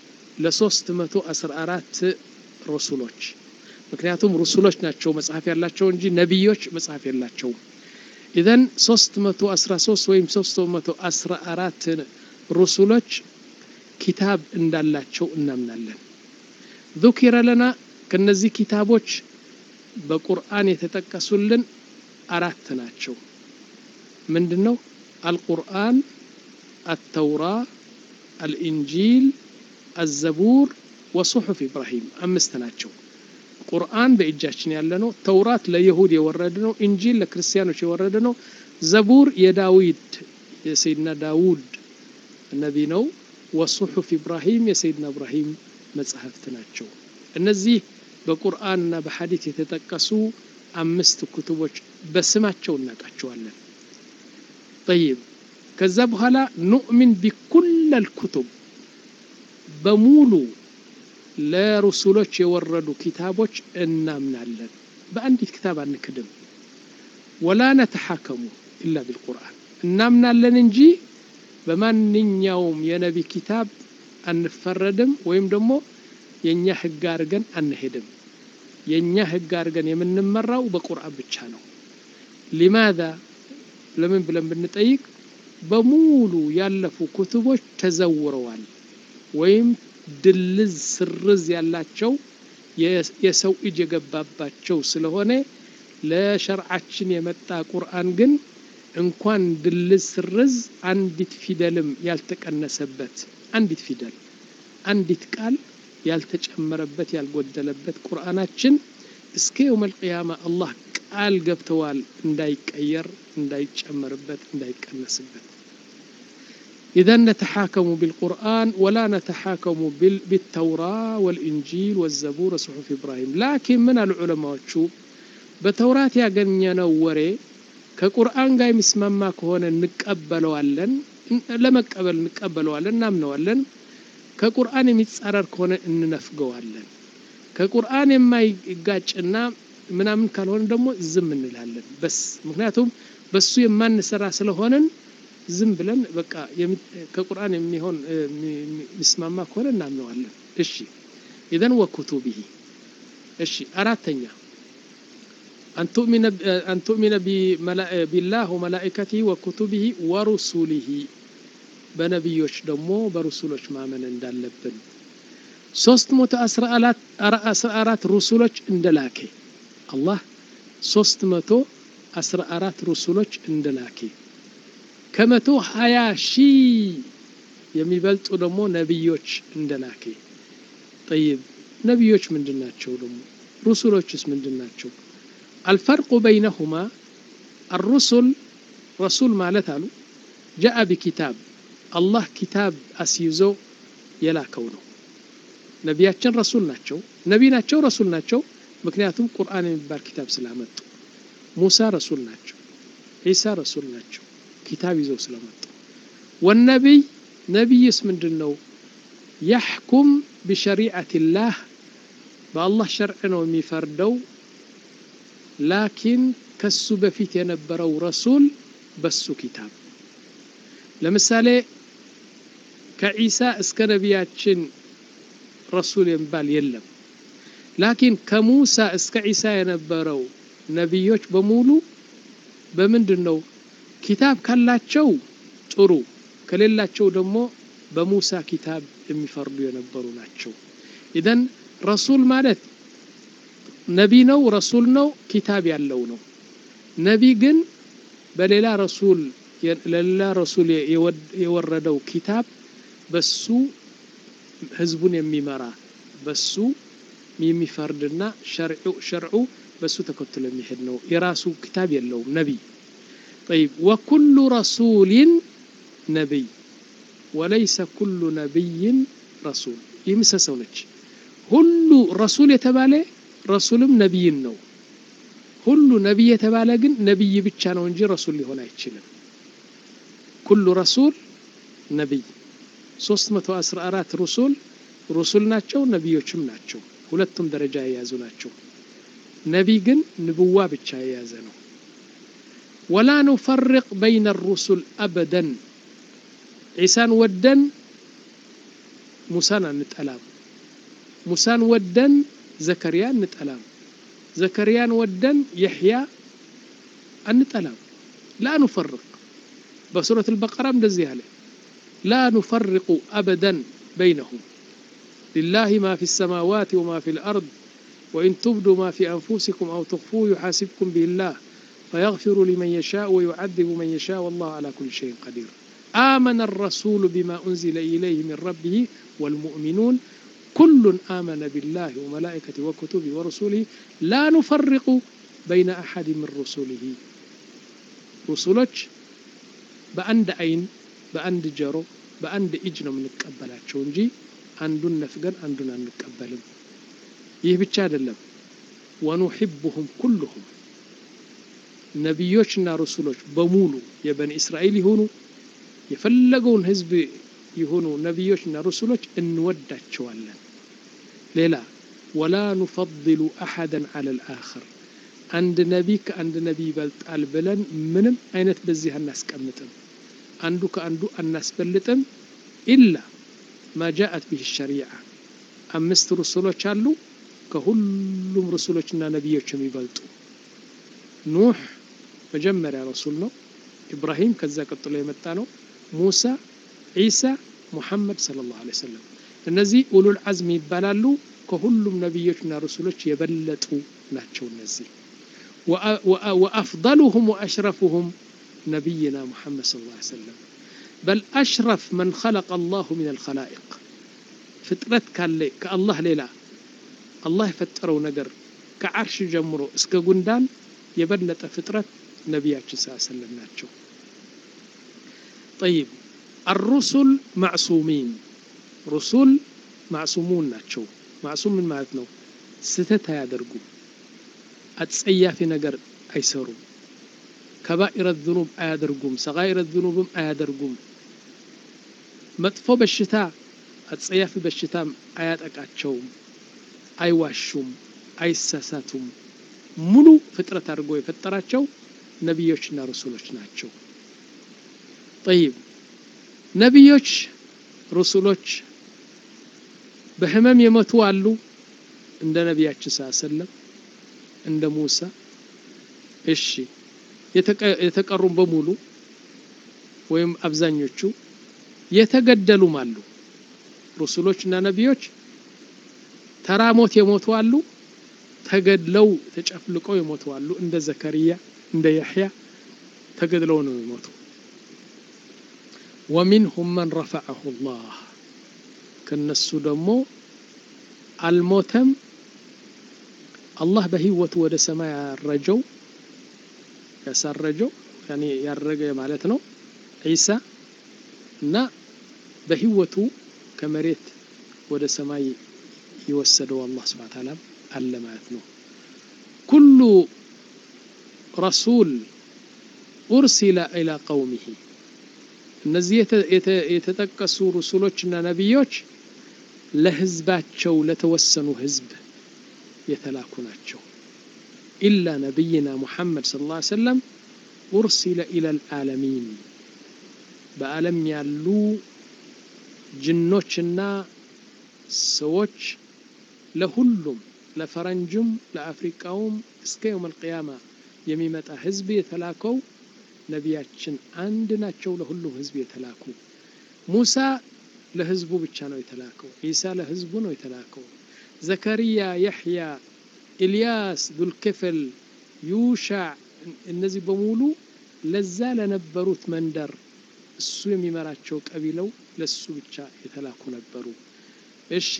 ለ314 ረሱሎች ምክንያቱም ረሱሎች ናቸው መጽሐፍ ያላቸው እንጂ ነብዮች መጽሐፍ የላቸው اذا ሶስት መቶ አስራ ሶስት ወይም ሶስት መቶ አስራ አራት ረሱሎች ኪታብ እንዳላቸው እናምናለን ذكر لنا ከነዚህ ኪታቦች በቁርአን የተጠቀሱልን አራት ናቸው ምንድነው القرآن التوراة الإنجيل الزبور وصحف إبراهيم أمست ናቸው ቁርአን በእጃችን ያለ ነው ተውራት ለይሁድ የወረደ ነው ኢንጂል ለክርስቲያኖች የወረደ ነው ዘቡር የዳዊት የሰይድና ዳውድ ነብይ ነው ወሱሑፍ ኢብራሂም የሰይድና ኢብራሂም መጽሐፍት ናቸው እነዚህ በቁርአንና በሐዲስ የተጠቀሱ አምስት ኩቱቦች በስማቸው እናቃቸዋለን طيب ከዛ በኋላ نؤمن بكل الكتب በሙሉ ለረሱሎች የወረዱ ኪታቦች እናምናለን በአንዲት ኪታብ አንክድም ولا نتحاكم الا بالقرآن እናምናለን እንጂ በማንኛውም የነቢ ኪታብ አንፈረድም ወይም ደግሞ የኛ ህግ አርገን አንሄድም የኛ ህግ አርገን የምንመራው በቁርአን ብቻ ነው لماذا ለምን ብለን ብንጠይቅ በሙሉ ያለፉ ኩቱቦች ተዘውረዋል ወይም ድልዝ ስርዝ ያላቸው የሰው እጅ የገባባቸው ስለሆነ ለሸርዓችን የመጣ ቁርአን ግን እንኳን ድልዝ ስርዝ አንዲት ፊደልም ያልተቀነሰበት አንዲት ፊደል አንዲት ቃል ያልተጨመረበት ያልጎደለበት ቁርአናችን እስከ يوم القيامه አላህ ቃል ገብተዋል እንዳይቀየር እንዳይጨመርበት እንዳይቀነስበት إذا نتحاكم بالقرآن ولا نتحاكم بالتوراة والإنجيل والزبور وصحف إبراهيم لكن من العلماء شو بتوراة يغنينا وري كقرآن جاي مسمما كهون نقبلوا علن لما قبل نقبلوا علن نامنوا علن كقرآن يمتصرر كهون ننفقوا علن كقرآن ما يጋጭና ምናምን ካልሆነ ደግሞ ዝም እንላለን በስ ምክንያቱም በሱ የማንሰራ ስለሆነን ዝም ብለን በቃ ከቁርአን የሚሆን ምስማማ ከሆነ እናምነዋለን እሺ اذا وكتبه እሺ አራተኛ أن تؤمن أن تؤمن بالله وملائكته وكتبه ورسله بنبيوش دمو برسولوش ማመን እንዳለብን ሶስት መቶ አስራ አራት ረሱሎች እንደላከ አላህ ሶስት መቶ አስራ አራት ረሱሎች እንደላከ ከመቶ ሃያ ሺህ የሚበልጡ ደግሞ ነብዮች እንደላከ طيب ነብዮች ምንድናቸው ደግሞ ረሱሎችስ ምንድናቸው الفرق بينهما الرسل رسول مالتالو جاء بكتاب الله كتاب أسيزو يلا كونه نبياتشن رسول ناتشو نبي ناتشو رسول ناتشو مكنياتهم قرآن የሚባል كتاب سلامت موسى رسول ناتشو عيسى رسول ناتشو كتاب يزو سلامت والنبي نبي اسم دنو يحكم بشريعة الله بالله شرعنا وميفردو لكن كسو بفيت ينبرو رسول بسو كتاب لمثالي كعيسى اسك نبياتشن رسول ينبال يلم لكن كموسى اسك عيسى ينبرو نبيوች በሙሉ በምንድነው كتاب ካላቸው ጥሩ ከሌላቸው ደግሞ በሙሳ كتاب የሚፈርዱ የነበሩ ናቸው ኢደን ረሱል ማለት ነቢ ነው ረሱል ነው كتاب ያለው ነው ነቢ ግን በሌላ ረሱል ለሌላ ረሱል የወረደው كتاب በሱ ህዝቡን የሚመራ በሱ የሚፈርድና ሸርዑ ሸርዑ በሱ ተከትሎ የሚሄድ ነው የራሱ كتاب የለው ነቢ طيب وكل رسول نبي وليس كل نبي رسول يمسسው ነች ሁሉ ረሱል የተባለ ረሱልም ነብይ ነው ሁሉ ነብይ የተባለ ግን ነብይ ብቻ ነው እንጂ ረሱል ሊሆን አይችልም كل رسول نبي ሶስት መቶ አስራ አራት رسول رسول ናቸው ነብዮችም ናቸው ሁለቱም ደረጃ የያዙ ናቸው ነብይ ግን ንብዋ ብቻ የያዘ ነው ولا نفرق بين الرسل ابدا عيسى ودن موسى نتألام موسى ودن زكريا نتألام زكريا ودن يحيى نتألام لا نفرق بسورة البقرة مدزي عليه لا نفرق أبدا بينهم لله ما في السماوات وما في الأرض وإن تبدوا ما في أنفسكم أو تخفوه يحاسبكم به الله فيغفر لمن يشاء ويعذب من يشاء والله على كل شيء قدير آمن الرسول بما أنزل إليه من ربه والمؤمنون كل آمن بالله وملائكته وكتبه ورسوله لا نفرق بين أحد من رسوله رسولك بأند أين بأند جرو بأند إجنا من الكبلات شونجي عندن نفقن عندنا نكبلهم يهبتشاد اللهم ونحبهم كلهم نبيوشنا رسولوش بمولو يا بني إسرائيل يهونوا يفلقون حزب يهونوا نبيوشنا رسولوش انوداتشوالا ليلا ولا نفضل أحدا على الآخر عند نبيك عند نبي بلت البلن منم أينت بزيها الناس كمتم عندك عندو الناس بلتم إلا ما جاءت به الشريعة أمست رسولوش قالوا كهلم رسولوشنا نبيوشم يبلتو نوح مجمر يا رسولنا إبراهيم كذا قتل يمتانو موسى عيسى محمد صلى الله عليه وسلم النزي أولو العزم يبالالو كهلم نبيوشنا رسولوش يبلتو ناتشو النزي وأفضلهم وأشرفهم نبينا محمد صلى الله عليه وسلم بل أشرف من خلق الله من الخلائق فطرت كاللي كالله ليلا الله يفتروا نقر كعرش جمرو اسكا قندان يبلت فطرة نبياتش صلى الله عليه وسلم ناتشو طيب الرسل معصومين رسل معصومون ناتشو معصوم من معناتنو ستتها يدرقوا أتسأيا في نقر أيسروا كبائر الذنوب أيادرقوم صغائر الذنوب أيادرقوم مطفو بالشتاء أتسأيا في بالشتاء آيات أكاتشوم أي واشوم أي ساساتوم ملو فترة أرقوي فتراتشو نبيوشنا رسولوشنا ناتشو طيب نبيوش رسولوش بهمم يموتوا علو عند نبياتش صلى الله عليه وسلم عند موسى إشي يتقرون بمولو ويم أبزانيوشو يتقدلوا مالو رسولوشنا نبيوش تراموت يموتوا علو تقدلوا تجفلقوا يموتوا علو عند زكريا عند يحيى تقدلوا يموتوا ومنهم من رفعه الله كالنسو دمو الموتم الله بهيوت ود سماء الرجو يسار رجو يعني ያረገ ማለት ነው ዒሳ እና በህይወቱ ከመሬት ወደ ሰማይ ይወሰደው አላህ Subhanahu Ta'ala አለ ማለት ነው ኩሉ ረሱል أرسل إلى قومه እነዚህ የተጠቀሱ ሩሱሎችና ነብዮች ለህዝባቸው ለተወሰኑ ህዝብ የተላኩ ናቸው إلا نبينا محمد صلى الله عليه وسلم أرسل إلى العالمين በዓለም ያሉ ጅኖችና ሰዎች ለሁሉም ለፈረንጅም ለአፍሪካውም እስከ يوم القيامة የሚመጣ ህዝብ የተላከው ነቢያችን አንድ ናቸው ለሁሉም ህዝብ የተላኩ ሙሳ ለህዝቡ ብቻ ነው የተላከው ኢሳ ለህዝቡ ነው የተላከው ዘከሪያ ያህያ ኢልያስ ዱልከፍል ዩሻዕ እነዚህ በሙሉ ለዛ ለነበሩት መንደር እሱ የሚመራቸው ቀቢለው ለሱ ብቻ የተላኩ ነበሩ እሺ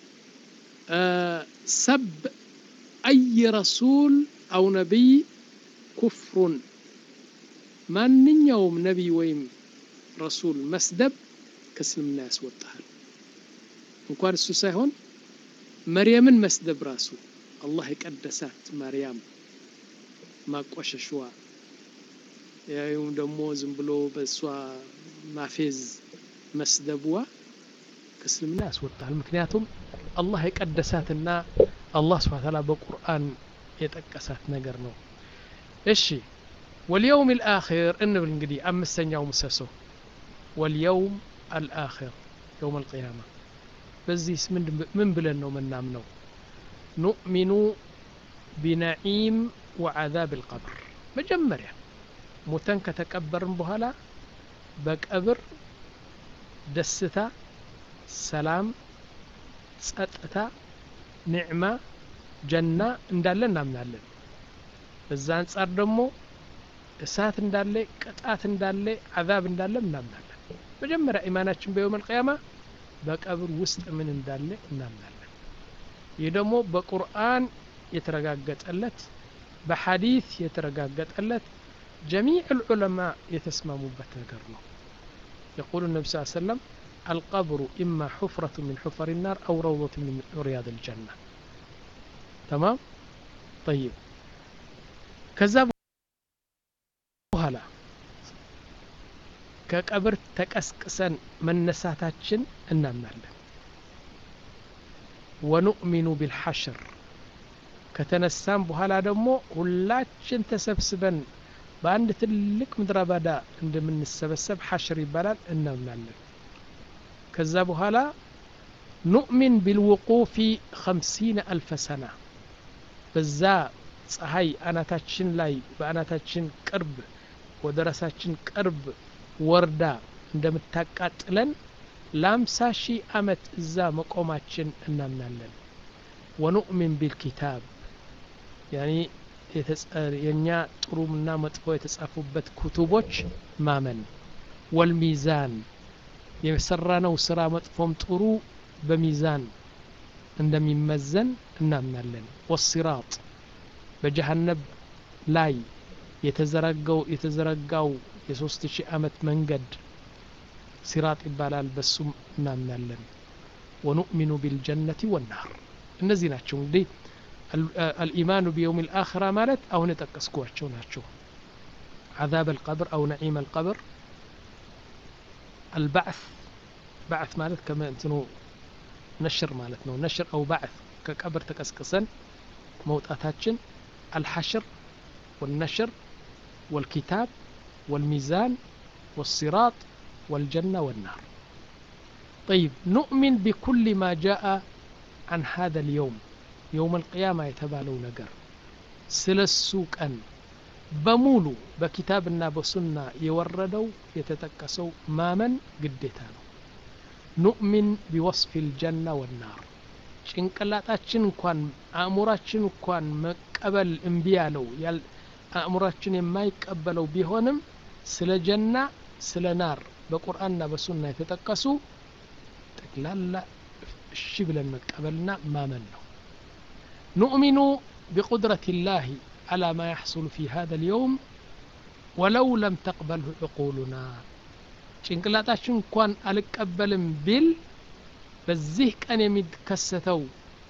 ሰብ አይ ረሱል አው ነብይ ኩፍሩን ማንኛውም ነብይ ወይም ረሱል መስደብ ከእስልምና ያስወጣል እንኳን እሱ ሳይሆን መርየምን መስደብ ራሱ አላህ የቀደሳት ማርያም ማቆሸሽዋ ያዩም ደግሞ ዝም ብሎ በሷ ማፌዝ መስደብዋ ከእስልምና ያስወጣል ምክንያቱም አላህ የቀደሳትና አላህ Subhanahu Ta'ala በቁርአን የጠቀሳት ነገር ነው እሺ واليوم الآخر እንብል እንግዲህ አምስተኛው ምሰሶ واليوم الآخر يوم القيامة በዚህ ምን ብለን ነው ምናምነው نؤمن بنعيم وعذاب القبر መጀመሪያ ሞተን ከተቀበርን በኋላ በቀብር ደስታ ሰላም ጸጥታ ኒዕማ ጀና እንዳለ እናምናለን በዛ አንፃር ደግሞ እሳት እንዳለ ቅጣት እንዳለ عذاب እንዳለ እናምናለን መጀመሪያ ኢማናችን በيوم القيامة በቀብር ውስጥ ምን እንዳለ እናምናለን ይህ ደግሞ በቁርአን የተረጋገጠለት በሐዲስ የተረጋገጠለት جميع العلماء يتسمموا ነገር ነው يقول النبي صلى الله عليه وسلم القبر إما حفرة من حفر النار أو روضة من رياض الجنة تمام طيب كذا بحالا كقبر تقسقسن منساتاችን እናምናለን ونؤمن بالحشر ከተነሳን በኋላ ደግሞ ሁላችን ተሰብስበን በአንድ ትልቅ ምድረ በዳ እንደምንሰበሰብ ሐሽር ይባላል እናምናለን ከዛ በኋላ نؤمن بالوقوف خمسين ألف سنة በዛ ፀሐይ አናታችን ላይ በአናታችን ቅርብ ወደራሳችን ቅርብ ወርዳ እንደምታቃጥለን ለአምሳ ሺህ ዓመት እዛ መቆማችን እናምናለን ونؤمن بالكتاب يعني የኛ ጥሩና መጥፎ የተጻፉበት ኩቱቦች ማመን والميزان የሰራነው ስራ መጥፎም ጥሩ በሚዛን እንደሚመዘን እናምናለን والصراط በጀሃነም ላይ የተዘረጋው የተዘረጋው የሶስት ሺህ ዓመት መንገድ ሲራጥ ይባላል በሱም እናምናለን ونؤمن بالجنة والنار እነዚህ ናቸው እንግዲህ الإيمان بيوم الآخرة مالت أو نتقسكواتشو ناتشو عذاب القبر أو نعيم القبر البعث بعث مالت كما انتنو نشر مالتنا نشر أو بعث كقبر تقسكسن موتاتاتشن الحشر والنشر والكتاب والميزان والصراط والجنة والنار طيب نؤمن بكل ما جاء عن هذا اليوم يوم القيامة يتبالو نجر سلسوك أن بمولو بكتابنا بسنة يوردوا يتتكسوا مامن قدتانو نؤمن بوصف الجنة والنار ጭንቅላታችን እንኳን አእምሮአችን እንኳን መቀበል እምቢ ያለው አእምሮአችን የማይቀበለው ቢሆንም ስለ ጀና ስለ ናር በቁርአንና በሱና የተጠቀሱ ጠቅላላ እሺ ብለን መቀበልና ማመን ነው نؤمن بقدرة الله على ما يحصل في هذا اليوم ولو لم تقبله عقولنا ጭንቅላታችን እንኳን አልቀበልም ቢል በዚህ ቀን የሚከሰተው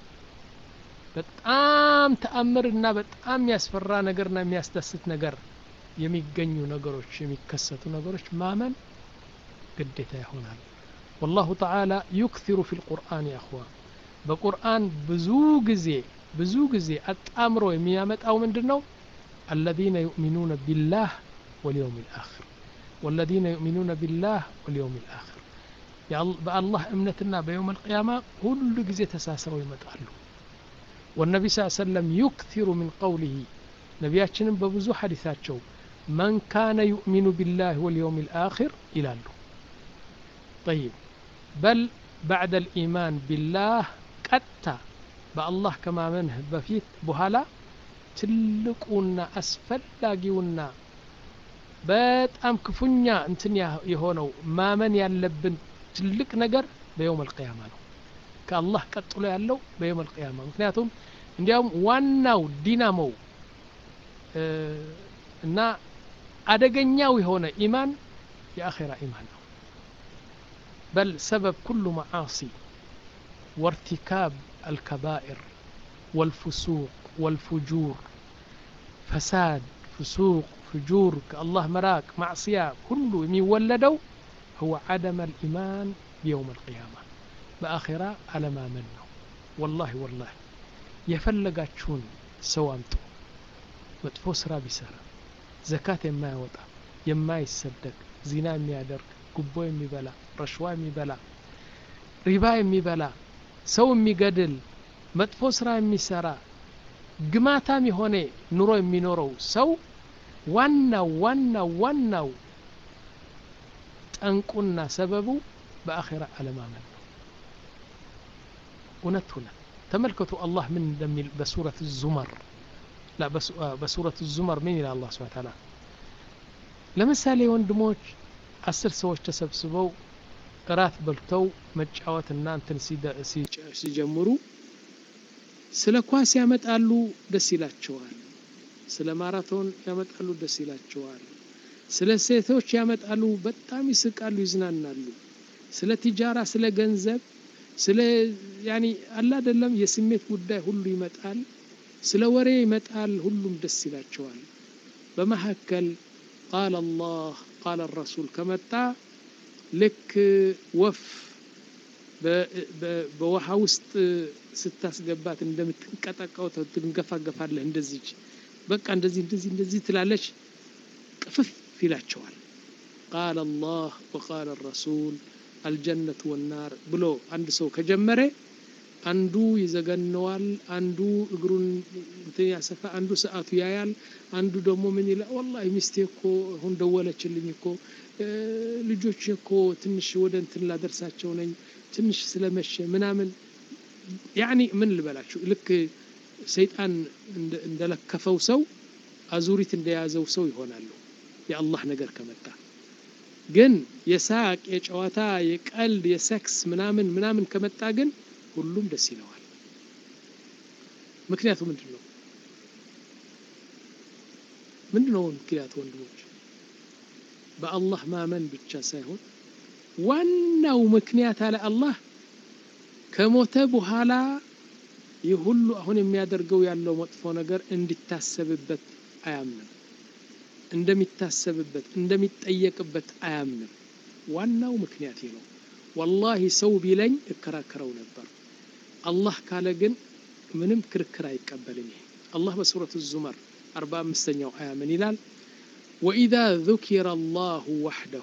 በጣም ተአምርና በጣም ያስፈራ ነገርና የሚያስደስት ነገር የሚገኙ ነገሮች የሚከሰቱ ነገሮች ማመን ግዴታ ይሆናል والله تعالى يكثر في القرآن يا اخوان በቁርአን ብዙ ጊዜ ብዙ ጊዜ አጣምሮ የሚያመጣው ምንድነው الذين يؤمنون بالله واليوم الآخر والذين يؤمنون بالله واليوم الآخر بالله امنتنا بيوم القيامة كل ጊዜ ተሳስረው ይመጣሉ والنبي صلى الله عليه وسلم يكثر من قوله ነቢያችንም በብዙ ሐዲሳቸው من كان يؤمن بالله واليوم الآخر ይላሉ طيب بل بعد الإيمان بالله ቀጥታ በአላህ ከማመንህ በፊት በኋላ ትልቁና አስፈላጊውና በጣም ክፉኛ እንትን የሆነው ማመን ያለብን ትልቅ ነገር በየውም القيامة ነው ከአላህ ቀጥሎ ያለው በየውም القيامة ምክንያቱም እንዲያውም ዋናው ዲናሞ እና አደገኛው የሆነ ኢማን የአኺራ ኢማን ነው بل سبب كل معاصي وارتكاب الكبائر والفسوق والفجور فساد فسوق فجور كالله مراك معصية كله يولدوا هو عدم الإيمان بيوم القيامة بآخرة على ما منه والله والله يفلقاتشون سوامتو مدفو سرا بسرا زكاة يما يوطا يما يسدك زنا يمي يادرك قبو يمي بلا رشوة يمي بلا ربا يمي بلا سو يمي قدل መጥፎ ስራ የሚሰራ ግማታም የሆነ ኑሮ የሚኖረው ሰው ዋናው ዋናው ዋናው ጠንቁና ሰበቡ በአኺራ አለማመን ነው እውነቱን ተመልከቱ አላህ ምን እንደሚል በሱረት الزمر لا በሱረት الزمر ምን ይላል አላህ Subhanahu Wa Ta'ala ለምሳሌ ወንድሞች አስር ሰዎች ተሰብስበው እራት በልተው መጫወትና እንትን ሲጀምሩ ስለ ኳስ ያመጣሉ ደስ ይላቸዋል ስለ ማራቶን ያመጣሉ ደስ ይላቸዋል ስለ ሴቶች ያመጣሉ በጣም ይስቃሉ ይዝናናሉ ስለ ትጃራ ስለ ገንዘብ ስለ ያኒ አላ አይደለም የስሜት ጉዳይ ሁሉ ይመጣል ስለ ወሬ ይመጣል ሁሉም ደስ ይላቸዋል በመሐከል قال الله قال الرسول ከመጣ ልክ ወፍ በውሃ ውስጥ ስታስገባት እንደምትንቀጠቀው ትንገፋገፋለህ እንደዚህ በቃ እንደዚህ እንደዚህ እንደዚህ ትላለች ቅፍፍ ይላቸዋል قال الله وقال الرسول الجنة والنار ብሎ አንድ ሰው ከጀመረ አንዱ ይዘገነዋል አንዱ እግሩን እንትን ያሰፋ አንዱ ሰዓቱ ያያል አንዱ ደግሞ ምን ይላል والله ሚስቴ እኮ አሁን ደወለችልኝ እኮ ልጆች እኮ ትንሽ ወደ እንትን ላደርሳቸው ነኝ ትንሽ ስለመሸ ምናምን يعني ምን ልበላችሁ ልክ ሰይጣን እንደለከፈው ሰው አዙሪት እንደያዘው ሰው ይሆናሉ የአላህ ነገር ከመጣ ግን የሳቅ የጨዋታ የቀልድ የሴክስ ምናምን ምናምን ከመጣ ግን ሁሉም ደስ ይለዋል ምክንያቱ ምንድነው ምንድነው ምክንያቱ ወንድሞች በአላህ ማመን ብቻ ሳይሆን ዋናው ምክንያት አለ አላህ ከሞተ በኋላ ይሁሉ አሁን የሚያደርገው ያለው መጥፎ ነገር እንዲታሰብበት አያምንም እንደሚታሰብበት እንደሚጠየቅበት አያምንም ዋናው ምክንያት ነው والله ሰው ቢለኝ እከራከረው ነበር አላህ ካለ ግን ምንም ክርክር አይቀበልኝ አላህ በሱረት الزمر አርባ አምስተኛው አያ ምን ይላል واذا ذكر الله وحده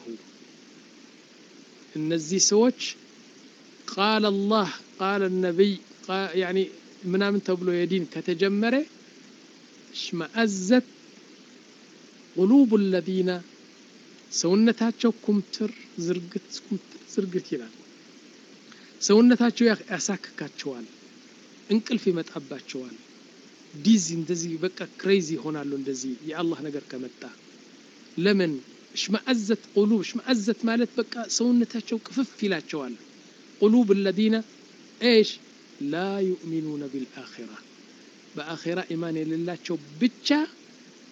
እነዚህ ሰዎች قال الله قال النبي يعني ምናምን ተብሎ የዲን ከተጀመረ ሽማአዘት قلوب الذين ሰውነታቸው ኩምትር ዝርግት ኩምትር ዝርግት ይላል ሰውነታቸው ያሳክካቸዋል እንቅልፍ ይመጣባቸዋል ዲዚ እንደዚህ በቃ ክሬዚ ሆናሉ እንደዚህ የአላህ ነገር ከመጣ ለምን ሽማአዘት قلوب ሽማአዘት ማለት በቃ ሰውነታቸው ቅፍፍ ይላቸዋል قلوب الذين ايش لا يؤمنون بالآخرة بآخرة إيمان لله ብቻ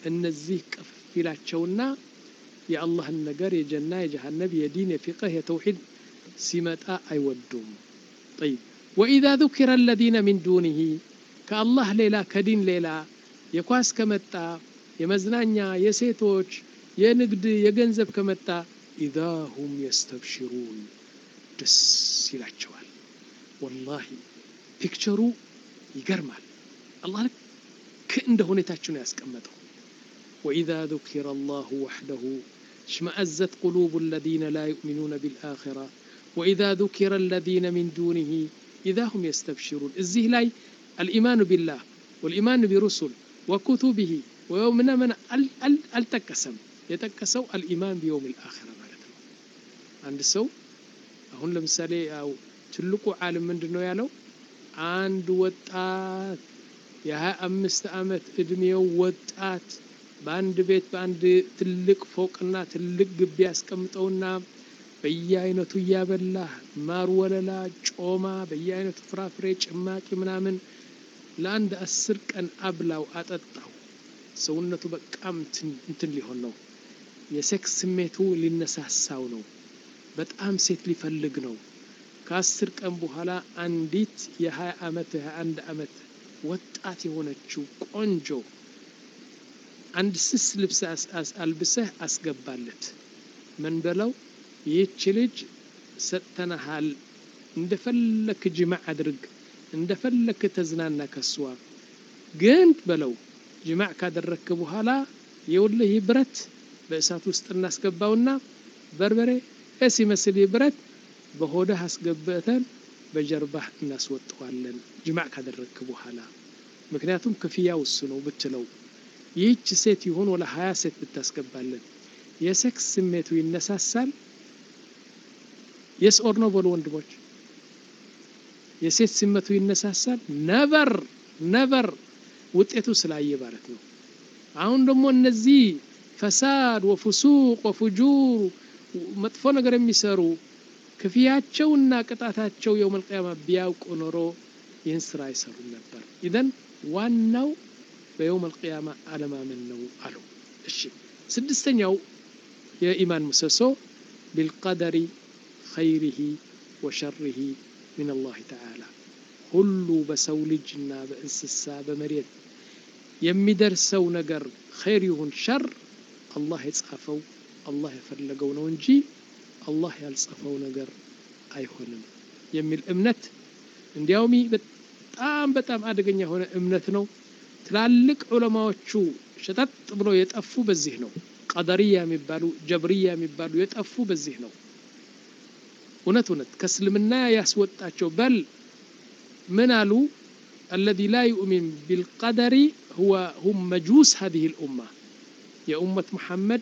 እነዚህ ቀፍላቸውና የአላህን ነገር የጀና የጀሃነም የዲን የፊቅህ የተውሂድ ሲመጣ አይወዱም طيب واذا ذكر الذين من دونه ከአላህ ሌላ ከዲን ሌላ የኳስ ከመጣ የመዝናኛ የሴቶች የንግድ የገንዘብ ከመጣ اذا هم يستبشرون ደስ ይላቸዋል والله ፒክቸሩ ይገርማል አላህ ከእንደ ሁኔታችሁ ነው ያስቀመጠው واذا ذكر الله وحده اشمأزت قلوب الذين لا يؤمنون بالآخرة واذا ذكر الذين من دونه اذا هم يستبشرون እዚህ ላይ الإيمان بالله والإيمان برسل وكتبه ويومنا من التكسم يتكسوا الإيمان بيوم الآخرة ማለት ነው አንድ ሰው አሁን ለምሳሌ ያው ትልቁ ዓለም ምንድነው ያለው አንድ ወጣት የ25 አመት እድሜው ወጣት በአንድ ቤት በአንድ ትልቅ ፎቅና ትልቅ ግቢ ያስቀምጠውና በየአይነቱ ያበላ ማር ወለላ ጮማ በየአይነቱ ፍራፍሬ ጭማቂ ምናምን ለአንድ አስር ቀን አብላው አጠጣው ሰውነቱ በቃም እንትን ሊሆን ነው የሴክስ ስሜቱ ሊነሳሳው ነው በጣም ሴት ሊፈልግ ነው ከአስር ቀን በኋላ አንዲት የ20 አመት የ21 አመት ወጣት የሆነችው ቆንጆ አንድ ስስ ልብስ አልብሰህ አስገባለት ምን በለው ይህች ልጅ ሰተናሃል እንደፈለክ ጅማዕ አድርግ እንደፈለክ ተዝናና ከሷ ግን በለው ጅማዕ ካደረክ በኋላ የውልህ ብረት በእሳት ውስጥ እናስገባውና በርበሬ እሲ መስል ብረት በሆድህ አስገብተን በጀርባህ እናስወጣዋለን ጅማዕ ካደረክ በኋላ ምክንያቱም ክፍያው እሱ ነው ብትለው ይህች ሴት ይሁን ወላ ሃያ ሴት ብታስገባለን የሴክስ ስሜቱ ይነሳሳል yes or no በሉ ወንድሞች የሴት ስሜቱ ይነሳሳል never never ውጤቱ ስላየ ማለት ነው አሁን ደግሞ እነዚህ ፈሳድ ወፍሱቅ ወፍጁር መጥፎ ነገር የሚሰሩ ክፍያቸውና ቅጣታቸው የውም القيامة ቢያውቁ ኖሮ ይህን ስራ ይሰሩ ነበር ኢደን ዋናው በየውም القيامة አለማመን ነው አሉ እሺ ስድስተኛው የኢማን ምሰሶ بالقدر خيره وشره من الله تعالى ሁሉ በሰው ልጅና በእንስሳ በመሬት የሚደርሰው ነገር خير ይሁን ሸር አላህ የጻፈው አላህ የፈለገው ነው እንጂ አላህ ያልጻፈው ነገር አይሆንም የሚል እምነት እንዲያውም በጣም በጣም አደገኛ ሆነ እምነት ነው ትላልቅ ዑለማዎቹ ሸጠጥ ብሎ የጠፉ በዚህ ነው ቀደሪያ የሚባሉ ጀብሪያ የሚባሉ የጠፉ በዚህ ነው እውነት እውነት ከእስልምና ያስወጣቸው በል ምን አሉ الذي لا يؤمن بالقدر هو هم مجوس هذه الأمة يا أمة محمد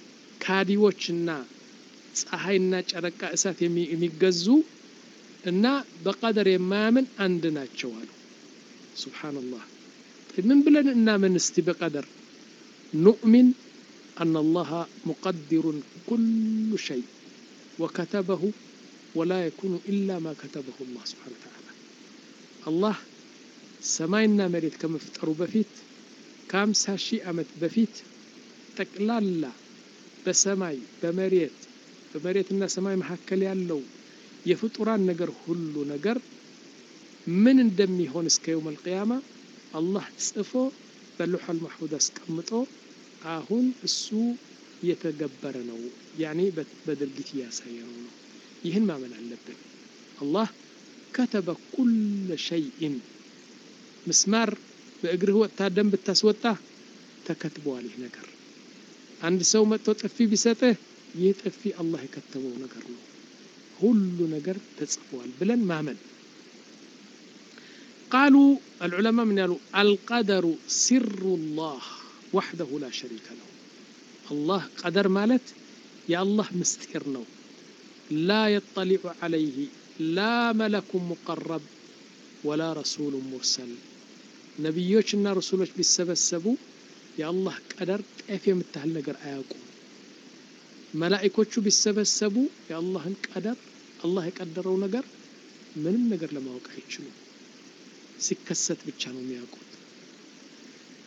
ካዲዎችና ፀሐይና ጨረቃ እሳት የሚገዙ እና በቀደር የማያምን አንድ ናቸው አሉ ሱብሃንአላህ ምን ብለን እናምን እስቲ በቀደር نؤمن أن الله مقدر كل شيء وكتبه ولا يكون إلا ما كتبه الله سبحانه وتعالى الله سماينا مريت كمفتروا بفيت كام ساشي أمت بفيت تقلالا بسماي بمريت بمريتنا سماي محكل يالو يفطران نجر كل نجر من اندمي هون اسك يوم القيامة الله تصفو باللوح المحفوظ اسكمطو አሁን እሱ የተገበረ ነው ያኒ በድርጊት ያሳየው ነው ይህን ማመን አለብን አላህ كتب كل شيء مسمار በእግርህ ወጣ ደም ብታስወጣ ተከትቧል ይህ ነገር አንድ ሰው መጥቶ ጥፊ ቢሰጥህ ይህ ጥፊ አላህ የከተበው ነገር ነው ሁሉ ነገር ተጽፏል ብለን ማመን قالوا العلماء من قالوا القدر سر الله وحده لا شريك له الله قدر مالت يا الله مستقر نو لا يطلع عليه لا ملك مقرب ولا رسول مرسل نبيوچنا رسولوچ بيسبسبوا يا الله قدر طيف يمتحل ነገር አያውቁ መላእክቶቹ ቢሰበሰቡ يا الله قدر الله የቀደረው ነገር ምንም ነገር ለማወቅ አይችሉም ሲከሰት ብቻ ነው የሚያውቁት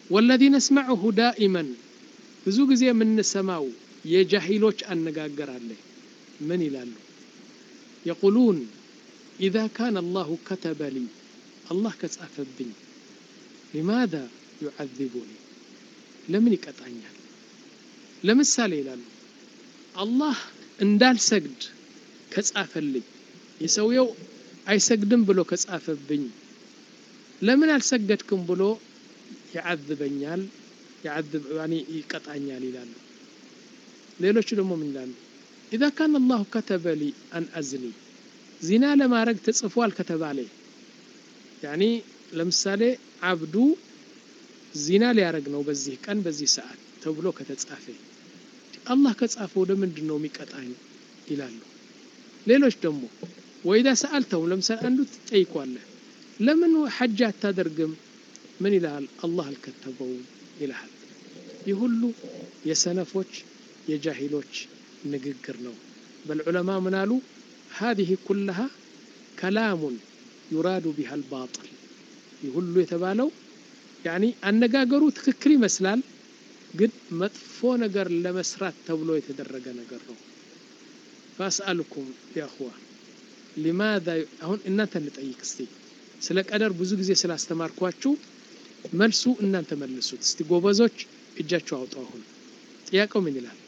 والذي نسمعه دائما ብዙ ጊዜ የምንሰማው የጃሂሎች አነጋገር አለ ምን ይላሉ يقولون إذا كان الله كتب لي الله كጻፈብኝ لماذا يعذبني ለምን ይቀጣኛል ለምሳሌ ይላሉ አላህ እንዳልሰግድ ከጻፈልኝ የሰውየው አይሰግድም ብሎ ከጻፈብኝ ለምን አልሰገድኩም ብሎ ያعذበኛል يعذب يعني يقطعنيال ይላሉ ሌሎች ደግሞ ምን ይላሉ اذا كان الله كتب لي ان ازني زنا ለማረግ ተጽፏል ከተባለ يعني ለምሳሌ አብዱ ዚና ሊያረግ ነው በዚህ ቀን በዚህ ሰዓት ተብሎ ከተጻፈ አላህ ከጻፈው ለምንድን ነው የሚቀጣኝ ይላሉ ሌሎች ደግሞ وإذا سألتهم ለምሳሌ አንዱ ትጠይቋለ ለምን ሐጅ አታደርግም ምን ይላል አላህ አልከተበው ይላል ይሁሉ የሰነፎች የጃሂሎች ንግግር ነው በልዑለማ ምናሉ هذه كلها كلام يراد بها الباطل ይሁሉ የተባለው يعني አነጋገሩ ትክክል ይመስላል ግን መጥፎ ነገር ለመስራት ተብሎ የተደረገ ነገር ነው فاسالكم يا اخوان لماذا አሁን እናንተ ልጠይቅ እስቲ ስለ ቀደር ብዙ ጊዜ ስላስተማርኳችሁ መልሱ እናንተ መልሱት እስቲ ጎበዞች እጃችሁ አውጡ አሁን ጥያቄው ምን ይላል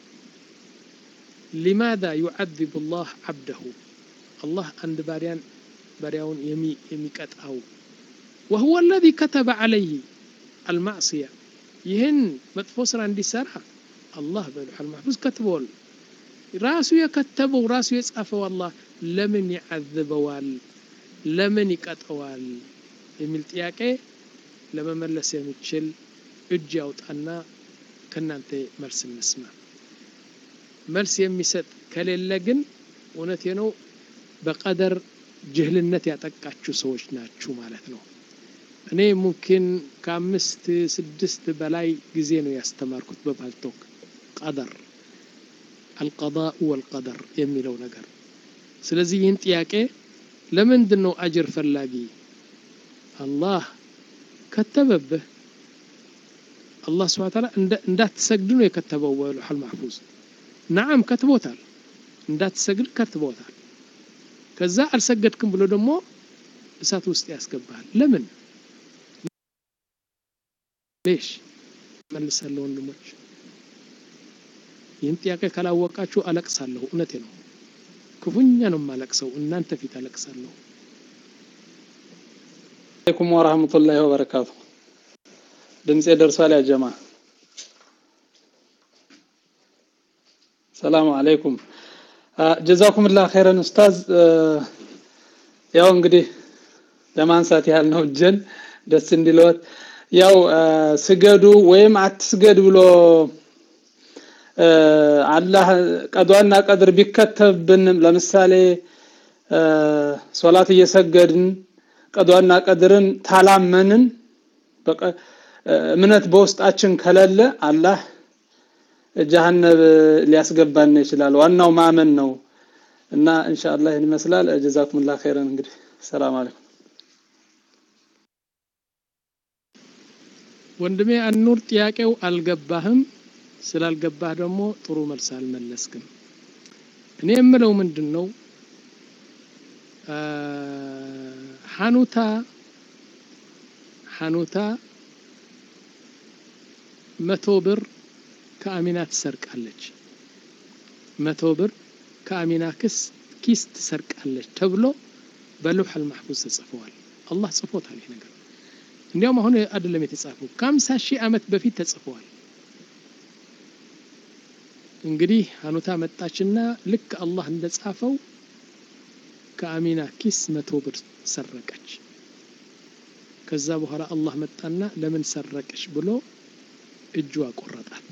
لماذا يعذب الله عبده الله عند باريان باريون يمي يميقطاو وهو الذي كتب عليه المعصيه ይህን መጥፎ ስራ እንዲሰራ አላህ በልሁል المحفوظ كتبول ራሱ የከተበው ራሱ የጻፈው አላህ ለምን يعذبዋል ለምን ይቀጣዋል የሚል ጥያቄ ለመመለስ የሚችል እጅ ያውጣና ከናንተ መልስ እንስማ መልስ የሚሰጥ ከሌለ ግን እውነቴ ነው በቀደር ጅህልነት ያጠቃችሁ ሰዎች ናችሁ ማለት ነው እኔ ሙምኪን ከአምስት ስድስት በላይ ጊዜ ነው ያስተማርኩት በባልቶክ ቀደር القضاء والقدر የሚለው ነገር ስለዚህ ይህን ጥያቄ ለምንድን ነው አጅር ፈላጊ አላህ ከተበበህ الله سبحانه وتعالى እንዳትሰግዱ ነው የከተበው በልሁል محفوظ نعم كتبوታል እንዳትሰግድ ከትቦታል ከዛ አልሰገድክም ብሎ ደግሞ እሳት ውስጥ ያስገባል ለምን ليش መልሳለሁ ወንድሞች ይህን ጥያቄ ካላወቃችሁ አለቅሳለሁ እውነቴ ነው ክፉኛ ነው ማለቅሰው እናንተ ፊት አለቅሳለሁ አለይኩም ወራህመቱላሂ ወበረካቱ ድምጼ ደርሷል ያ ጀማ ሰላም አለይኩም ጀዛኩም الله خيرا ኡስታዝ ያው እንግዲህ ለማንሳት ያህል ነው ጀን ደስ እንዲለወት ያው ስገዱ ወይም አትስገድ ብሎ አላህ ቀዷና ቀድር ቢከተብን ለምሳሌ ሶላት እየሰገድን ቀዷና ቀድርን ታላመንን በቃ እምነት በውስጣችን ከለለ አላህ ጀሃነም ሊያስገባን ይችላል ዋናው ማመን ነው እና ኢንሻአላህ ይመስላል ጀዛኩሙላህ ኸይራን እንግዲህ ሰላም አለይኩም ወንድሜ አንኑር ጥያቄው አልገባህም ስላልገባህ ደግሞ ጥሩ መልስ አልመለስክም እኔ የምለው ምንድነው ሐኑታ ሐኑታ መቶ ብር ከአሚና ትሰርቃለች መቶ ብር ከአሚና ክስ ኪስ ትሰርቃለች ተብሎ በልሁል محفوظ ተጽፏል አላህ ጽፎታል ይሄ ነገር እንዲያውም አሁን አይደለም የተጻፈው ከአምሳ ሺህ አመት በፊት ተጽፏል እንግዲህ ሐኑታ መጣችና ልክ አላህ እንደጻፈው ከአሚና ኪስ መቶ ብር ሰረቀች ከዛ በኋላ አላህ መጣና ለምን ሰረቀሽ ብሎ እጁ አቆረጣት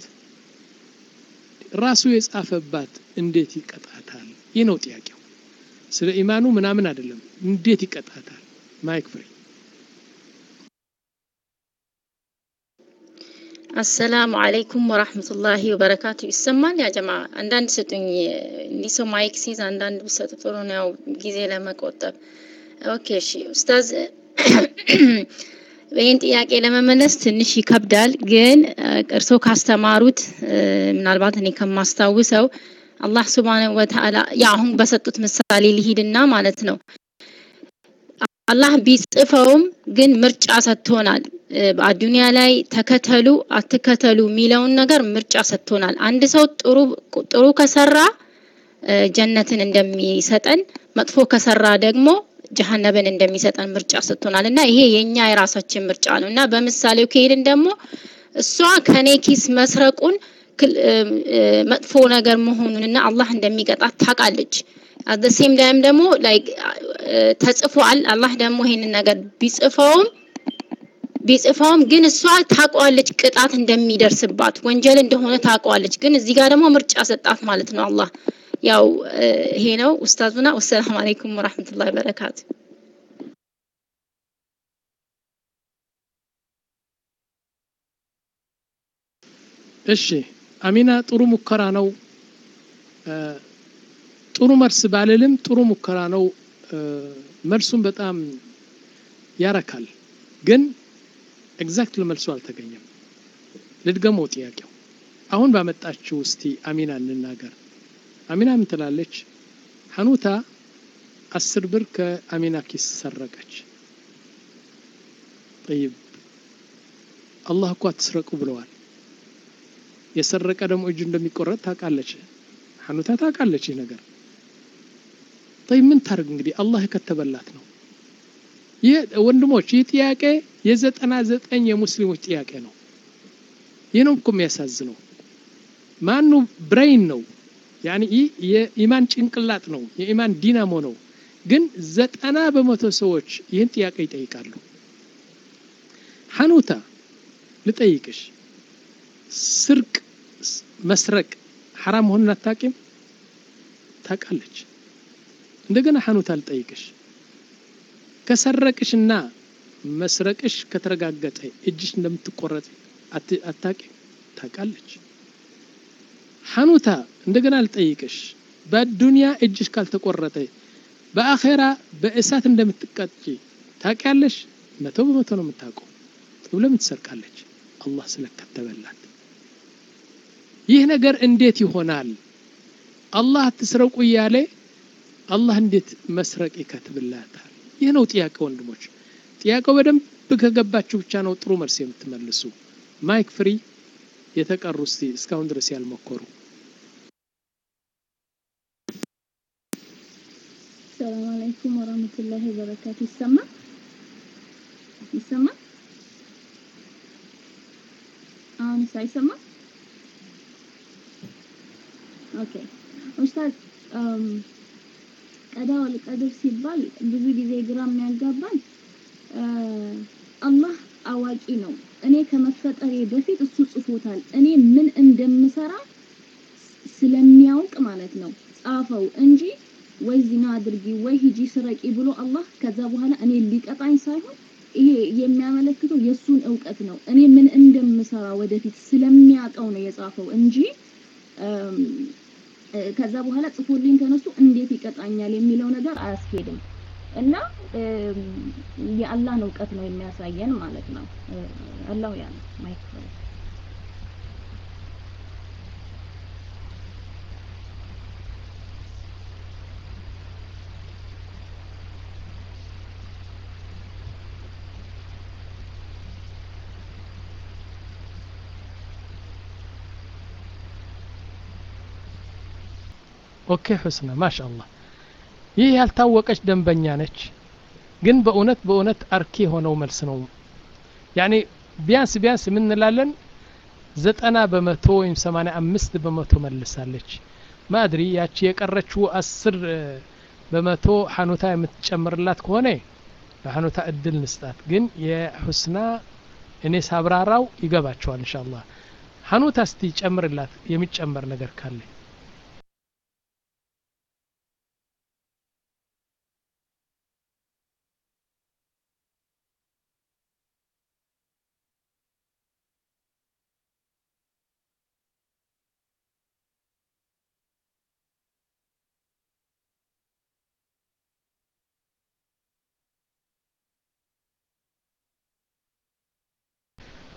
ራሱ የጻፈባት እንዴት ይቀጣታል ይህ ነው ጥያቄው ስለ ኢማኑ ምናምን አይደለም እንዴት ይቀጣታል ማይክ ፍሪ
السلام عليكم ورحمة الله وبركاته ይሰማል ያ ጀማ አንዳንድ ስጡኝ እንዲሰው ማይክ ሲዝ አንዳንድ ብሰጥ ጥሩ ነው ጊዜ ለመቆጠብ ኦኬ እሺ ኡስታዝ ይሄን ጥያቄ ለመመለስ ትንሽ ይከብዳል ግን እርሶ ካስተማሩት ምናልባት እኔ ከማስተዋውሰው አላህ Subhanahu Wa Ta'ala ያሁን በሰጡት ምሳሌ ሊሂድና ማለት ነው አላህ ቢጽፈውም ግን ምርጫ ሰጥቶናል በአዱንያ ላይ ተከተሉ አትከተሉ ሚለውን ነገር ምርጫ ሰጥቶናል አንድ ሰው ጥሩ ጥሩ ከሰራ ጀነትን እንደሚሰጠን መጥፎ ከሰራ ደግሞ ጀሃነምን እንደሚሰጠን ምርጫ ሰጥቶናልና ይሄ የኛ የራሳችን ምርጫ ነውና በምሳሌው ከሄድን ደግሞ እሷ ከኔ ኪስ መስረቁን መጥፎ ነገር መሆኑንና አላህ እንደሚቀጣት ታውቃለች at the same time ደግሞ like ተጽፏል አላህ ደግሞ ይሄንን ነገር ቢጽፈውም ቢጽፈውም ግን እሷ ታውቃለች ቅጣት እንደሚደርስባት ወንጀል እንደሆነ ታውቃለች ግን እዚህ ጋር ደግሞ ምርጫ ሰጣት ማለት ነው አላህ ያው ይሄ ነው ኡስታዙና ወሰላሙ አለይኩም ወራህመቱላሂ ወበረካቱ
እሺ አሚና ጥሩ ሙከራ ነው ጥሩ መልስ ባለልም ጥሩ ሙከራ ነው መልሱን በጣም ያረካል ግን ኤግዛክትሊ መልሱ አልተገኘም ልድገመው ጥያቄው አሁን ባመጣችሁ እስቲ አሚና እንናገር አሚና ምን ትላለች ሐኑታ አስር ብር ከአሚና ኪስ ሰረቀች طيب አላህ እኮ አትስረቁ ብለዋል የሰረቀ ደግሞ እጁ እንደሚቆረጥ ታውቃለች ሐኑታ ታውቃለች ይሄ ነገር طيب ምን ታርግ እንግዲህ አላህ ከተበላት ነው ወንድሞች ይህ ጥያቄ የዘጠና ዘጠኝ የሙስሊሞች ጥያቄ ነው ይሄንም እኮ የሚያሳዝነው ማኑ ብሬን ነው ያኒ የኢማን ጭንቅላት ነው የኢማን ዲናሞ ነው ግን ዘጠና በመቶ ሰዎች ይህን ጥያቄ ይጠይቃሉ ሐኑታ ልጠይቅሽ ስርቅ መስረቅ حرام ሆነ አታቂም ታውቃለች እንደገና ሐኑታ ልጠይቅሽ ከሰረቅሽና መስረቅሽ ከተረጋገጠ እጅሽ እንደምትቆረጥ አታቂ ታውቃለች ሐኑታ እንደገና ልጠይቅሽ በዱንያ እጅሽ ካልተቆረጠ በአኺራ በእሳት እንደምትቀጪ ታውቂያለሽ መቶ በመቶ ነው የምታውቀው ለምን ትሰርቃለች አላህ ስለከተበላት ይህ ነገር እንዴት ይሆናል አላህ አትስረቁ ያለ አላህ እንዴት መስረቅ ይከትብላታል ይህ ነው ጥያቄው ወንድሞች ጥያቄው በደንብ ከገባችሁ ብቻ ነው ጥሩ መልስ የምትመልሱ ማይክ ፍሪ የተቀሩ እስቲ እስካሁን ድረስ ያልሞከሩ
ሰላም አለይኩም ወራህመቱላሂ ወበረካቱ ይሰማ ይሰማ አሁን ሳይሰማ ኦኬ ኡስታዝ ቀዳው ለቀድር ሲባል ብዙ ጊዜ ግራ የሚያጋባን አላህ አዋቂ ነው እኔ ከመፈጠሬ በፊት እሱ ጽፎታል እኔ ምን እንደምሰራ ስለሚያውቅ ማለት ነው ጻፈው እንጂ ወይ ዚና አድርጊ ወይ ሂጂ ስረቂ ብሎ አላህ ከዛ በኋላ እኔ ሊቀጣኝ ሳይሆን ይሄ የሚያመለክተው የሱን ዕውቀት ነው እኔ ምን እንደምሰራ ወደፊት ስለሚያውቀው ነው የጻፈው እንጂ ከዛ በኋላ ጽፎልኝ ተነሱ እንዴት ይቀጣኛል የሚለው ነገር አያስኬድም እና የአላህን ዕውቀት ነው የሚያሳየን ማለት ነው አላህ ያ ማይክ
ኦኬ ሁስና ማሻአላህ ይህ ያልታወቀች ደንበኛ ነች ግን በእውነት በእውነት አርኪ ሆነው መልስ ነው ያኒ ቢያንስ ቢያንስ ምን እንላለን ዘጠና በመቶ ወይም ሰማንያ አምስት በመቶ መልሳለች ማድሪ ያቺ የቀረችው አስር በመቶ ሐኑታ የምትጨምርላት ከሆነ ሐኑታ እድል ንስጣት ግን የሁስና እኔ ሳብራራው ይገባቸዋል ኢንሻአላህ ሐኑታ እስቲ ጨምርላት የሚጨመር ነገር ካለ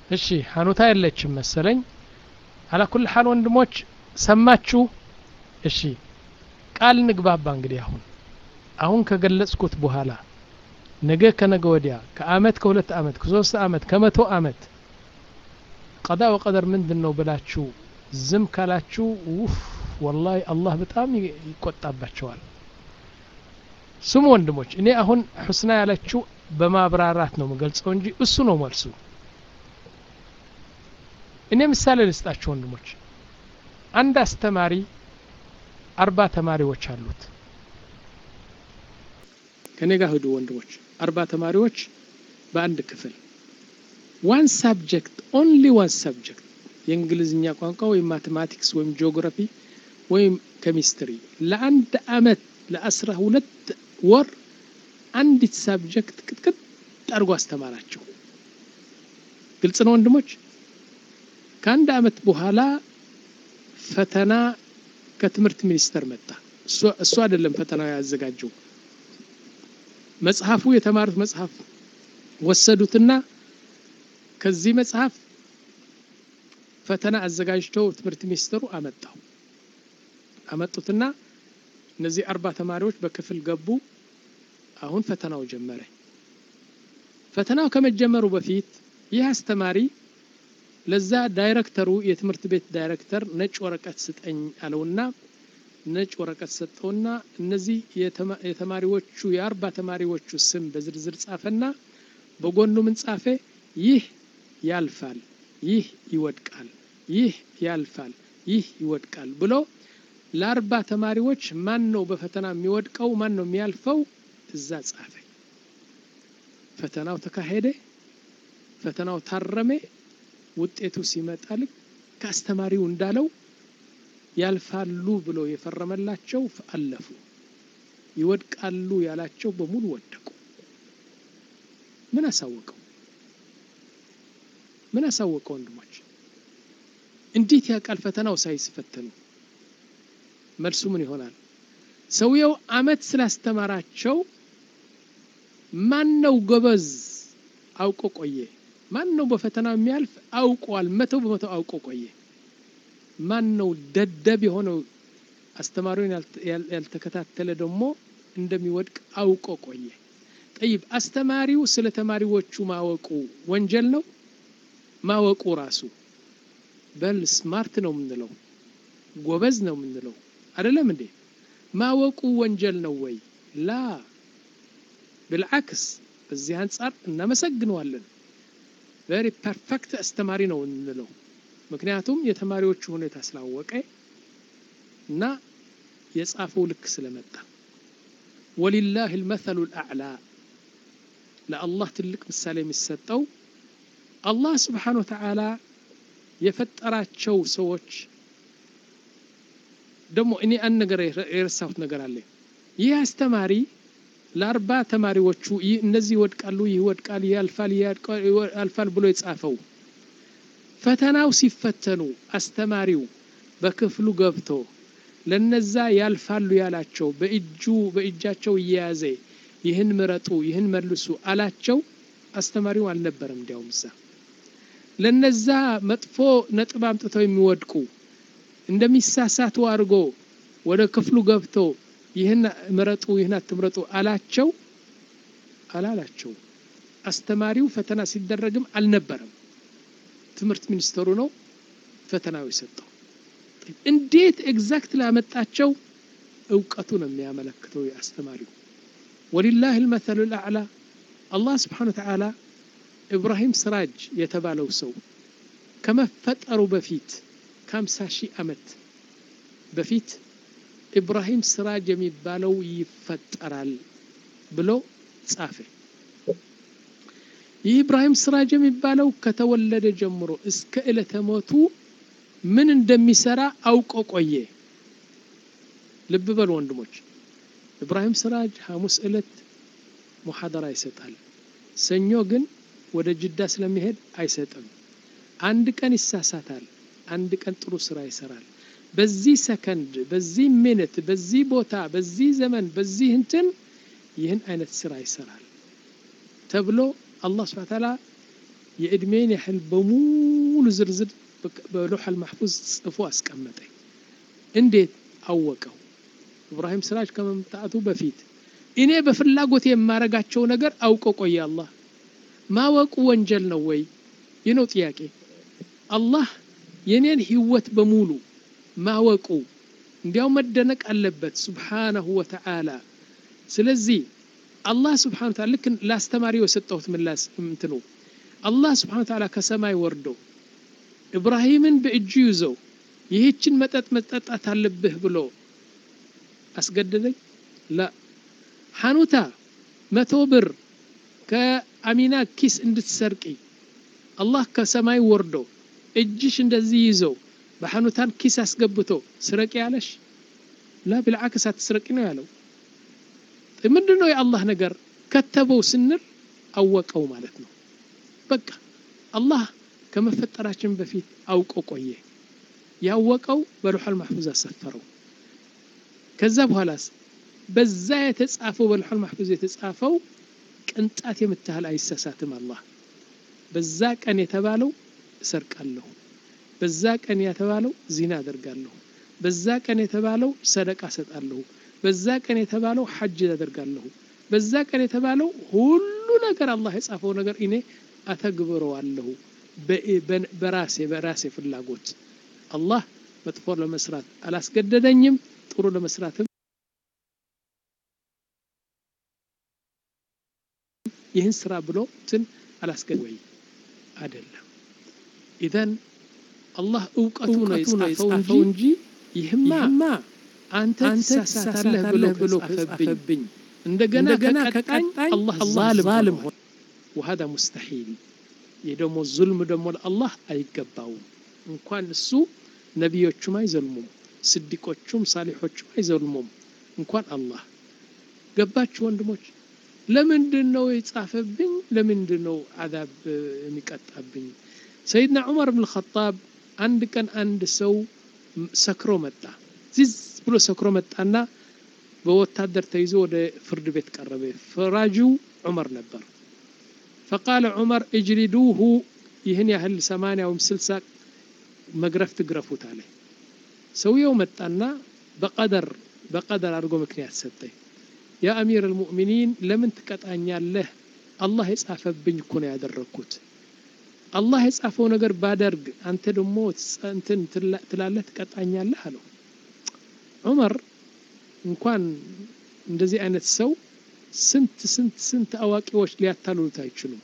እሺ ሐኑታ የለችም መሰለኝ على كل حال ወንድሞች ሰማችሁ እሺ ቃል ንግባባ እንግዲህ አሁን አሁን ከገለጽኩት በኋላ ነገ ከነገ ወዲያ ከአመት ከሁለት አመት ከሶስት አመት ከመቶ አመት ቀዳ ወቀደር ምንድነው ብላችሁ ዝም ካላችሁ ኡፍ والله አላህ በጣም ይቆጣባቸዋል ስሙ ወንድሞች እኔ አሁን ሁስና ያለችው በማብራራት ነው መገልጸው እንጂ እሱ ነው መልሱ እኔ ምሳሌ ልስጣችሁ ወንድሞች አንድ አስተማሪ አርባ ተማሪዎች አሉት ከኔ ጋር ሄዱ ወንድሞች አርባ ተማሪዎች በአንድ ክፍል one subject only one subject የእንግሊዝኛ ቋንቋ ወይ ማቴማቲክስ ወይ ጂኦግራፊ ወይ ኬሚስትሪ ለአንድ አመት ለአስራ ሁለት ወር አንዲት ሳብጀክት ቅጥቅጥ አድርጎ አስተማራቸው ግልጽ ነው ወንድሞች ከአንድ አመት በኋላ ፈተና ከትምህርት ሚኒስተር መጣ እሱ እሱ አይደለም ፈተናው ያዘጋጀው መጽሐፉ የተማሩት መጽሐፍ ወሰዱትና ከዚህ መጽሐፍ ፈተና አዘጋጅተው ትምህርት ሚኒስተሩ አመጣው አመጡትና እነዚህ አርባ ተማሪዎች በክፍል ገቡ አሁን ፈተናው ጀመረ ፈተናው ከመጀመሩ በፊት ይህ አስተማሪ ለዛ ዳይሬክተሩ የትምህርት ቤት ዳይሬክተር ነጭ ወረቀት ስጠኝ አለውና ነጭ ወረቀት ሰጠውና እነዚህ የተማሪዎቹ የአርባ ተማሪዎቹ ስም በዝርዝር ጻፈና በጎኑ ምን ጻፈ ይህ ያልፋል ይህ ይወድቃል ይህ ያልፋል ይህ ይወድቃል ብሎ ለአርባ ተማሪዎች ማን ነው በፈተና የሚወድቀው ማን ነው የሚያልፈው እዛ ጻፈ ፈተናው ተካሄደ ፈተናው ታረመ ውጤቱ ሲመጣል ከአስተማሪው እንዳለው ያልፋሉ ብሎ የፈረመላቸው አለፉ ይወድቃሉ ያላቸው በሙሉ ወደቁ ምን አሳወቀው ምን አሳወቀው ወንድሞች እንዴት ያቃል ፈተናው ሳይስፈተኑ መልሱ ምን ይሆናል ሰውየው አመት ስላስተማራቸው ማን ነው ጎበዝ አውቆ ቆየ ማን ነው በፈተናው የሚያልፍ አውቋል መቶ በመቶ አውቆ ቆየ ማን ነው ደደብ የሆነው አስተማሪውን ያልተከታተለ ደግሞ እንደሚወድቅ አውቆ ቆየ طيب አስተማሪው ስለ ተማሪዎቹ ማወቁ ወንጀል ነው ማወቁ ራሱ በል ስማርት ነው ምንለው ጎበዝ ነው ምንለው አይደለም እንዴ ማወቁ ወንጀል ነው ወይ ላ بالعكس በዚህ አንፃር እናመሰግነዋለን very perfect አስተማሪ ነው እንለው ምክንያቱም የተማሪዎቹ ሁኔታ ስላወቀ እና የጻፈው ልክ ስለመጣ ولله المثل الاعلى ለአላህ ትልቅ ምሳሌ የሚሰጠው አላህ Subhanahu Wa Ta'ala የፈጠራቸው ሰዎች ደሞ እኔ አንድ ነገር የረሳሁት ነገር አለ ይህ አስተማሪ ለአርባ ተማሪዎቹ እነዚህ ይወድቃሉ ይወድቃል ያልፋል ያልፋል ብሎ የጻፈው ፈተናው ሲፈተኑ አስተማሪው በክፍሉ ገብቶ ለነዛ ያልፋሉ ያላቸው በእጁ በእጃቸው ይያዘ ይህን ምረጡ ይህን መልሱ አላቸው አስተማሪው አልነበረም እንዲያውም እዛ ለነዛ መጥፎ ነጥብ አምጥተው የሚወድቁ እንደሚሳሳቱ አድርጎ ወደ ክፍሉ ገብቶ ይህን ምረጡ ይህን አትምረጡ አላቸው አላላቸው አስተማሪው ፈተና ሲደረግም አልነበረም ትምህርት ሚኒስተሩ ነው ፈተናው የሰጠው እንዴት ኤግዛክት ላመጣቸው እውቀቱ ነው የሚያመለክተው ያስተማሪው ولله المثل الاعلى الله سبحانه وتعالى ابراهيم سراج የተባለው ሰው ከመፈጠሩ በፊት ከ50 ሺህ አመት በፊት ኢብራሂም ስራጅ የሚባለው ይፈጠራል ብሎ ጻፈ ኢብራሂም ስራጅ የሚባለው ከተወለደ ጀምሮ እስከ ዕለተ ሞቱ ምን እንደሚሰራ አውቆ ቆየ ልብ በሉ ወንድሞች ኢብራሂም ስራጅ ሐሙስ ዕለት ሙሐደራ ይሰጣል ሰኞ ግን ወደ ጅዳ ስለሚሄድ አይሰጥም አንድ ቀን ይሳሳታል አንድ ቀን ጥሩ ስራ ይሰራል በዚህ ሰከንድ በዚህ ሚኒት በዚህ ቦታ በዚህ ዘመን በዚህ እንትን ይህን አይነት ስራ ይሰራል ተብሎ አላህ Subhanahu Wa Ta'ala የእድሜን ያህል በሙሉ ዝርዝር በሎሐል ማህፉዝ ጽፎ አስቀመጠኝ። እንዴት አወቀው? ኢብራሂም ስራጅ ከመምጣቱ በፊት እኔ በፍላጎት የማረጋቸው ነገር አውቆ ቆየ አላህ። ማወቁ ወንጀል ነው ወይ? ይነው ጥያቄ። አላህ የኔን ህይወት በሙሉ ማወቁ እንዲያው መደነቅ አለበት ሱብሓነሁ ወተዓላ። ስለዚህ አላህ ሱብሓነሁ ወተዓላ ልክ ላስተማሪው የሰጠሁት ምላስ እንትኑ አላህ ሱብሓነሁ ወተዓላ ከሰማይ ወርዶ ኢብራሂምን በእጁ ይዞ ይህችን መጠጥ መጠጣት አለብህ ብሎ አስገደደኝ? ላ ሐኑታ መቶ ብር ከአሚና ኪስ እንድትሰርቂ አላህ ከሰማይ ወርዶ እጅሽ እንደዚህ ይዞ በሐኑታን ኪስ አስገብቶ ስረቂ ያለሽ? ላ بالعكس አትስረቂ ነው ያለው። ምንድነው የአላህ ነገር? ከተበው ስንል አወቀው ማለት ነው። በቃ አላህ ከመፈጠራችን በፊት አውቆ ቆየ። ያወቀው በሎሐል ማህፉዝ አሰፈረው። ከዛ በኋላስ በዛ የተጻፈው በሎሐል ማህፉዝ የተጻፈው ቅንጣት የምታህል አይሰሳትም አላህ። በዛ ቀን የተባለው እሰርቃለሁ፣ በዛ ቀን የተባለው ዚና አደርጋለሁ፣ በዛ ቀን የተባለው ሰደቃ ሰጣለሁ፣ በዛ ቀን የተባለው ሐጅ አደርጋለሁ፣ በዛ ቀን የተባለው ሁሉ ነገር አላህ የጻፈው ነገር እኔ አተግብረዋለሁ በራሴ በራሴ ፍላጎት። አላህ መጥፎ ለመስራት አላስገደደኝም፣ ጥሩ ለመስራትም ይህን ስራ ብሎ ትን አላስገደደኝ አይደለም። ኢዘን አላህ እውቀቱ ነው የጻፈው እንጂ ይህማ አንተ ተሳሳታለህ ብሎ ከጻፈብኝ እንደገና ከቀጣኝ አላህ ዛልም ሆነ። وهذا مستحيل። የደሞ ዙልም ደሞ ለአላህ አይገባውም። እንኳን እሱ ነቢዮቹም አይዘልሙም፣ ስዲቆቹም ሳሊሖቹም አይዘልሙም፣ እንኳን አላህ። ገባችሁ ወንድሞች? ለምንድነው የጻፈብኝ? ለምንድነው አዛብ የሚቀጣብኝ? ሰይድና ዑመር ብን ኸጣብ አንድ ቀን አንድ ሰው ሰክሮ መጣ። ዝዝ ብሎ ሰክሮ መጣና በወታደር ተይዞ ወደ ፍርድ ቤት ቀረበ። ፈራጁ ዑመር ነበር። فقال عمر اجلدوه ይህን ያህል ሰማንያ ወይም ስልሳ መግረፍ ትግረፉት አለ። ሰውየው መጣና በቀደር በቀደር አድርጎ ምክንያት ሰጠኝ። ያ አሚር المؤمنين ለምን ትቀጣኛለህ? አላህ የጻፈብኝ እኮ ነው ያደረኩት። አላህ የጻፈው ነገር ባደርግ አንተ ደግሞ እንትን ትላለህ ትቀጣኛለህ አለው። ዑመር እንኳን እንደዚህ አይነት ሰው ስንት ስንት ስንት አዋቂዎች ሊያታሉት አይችሉም።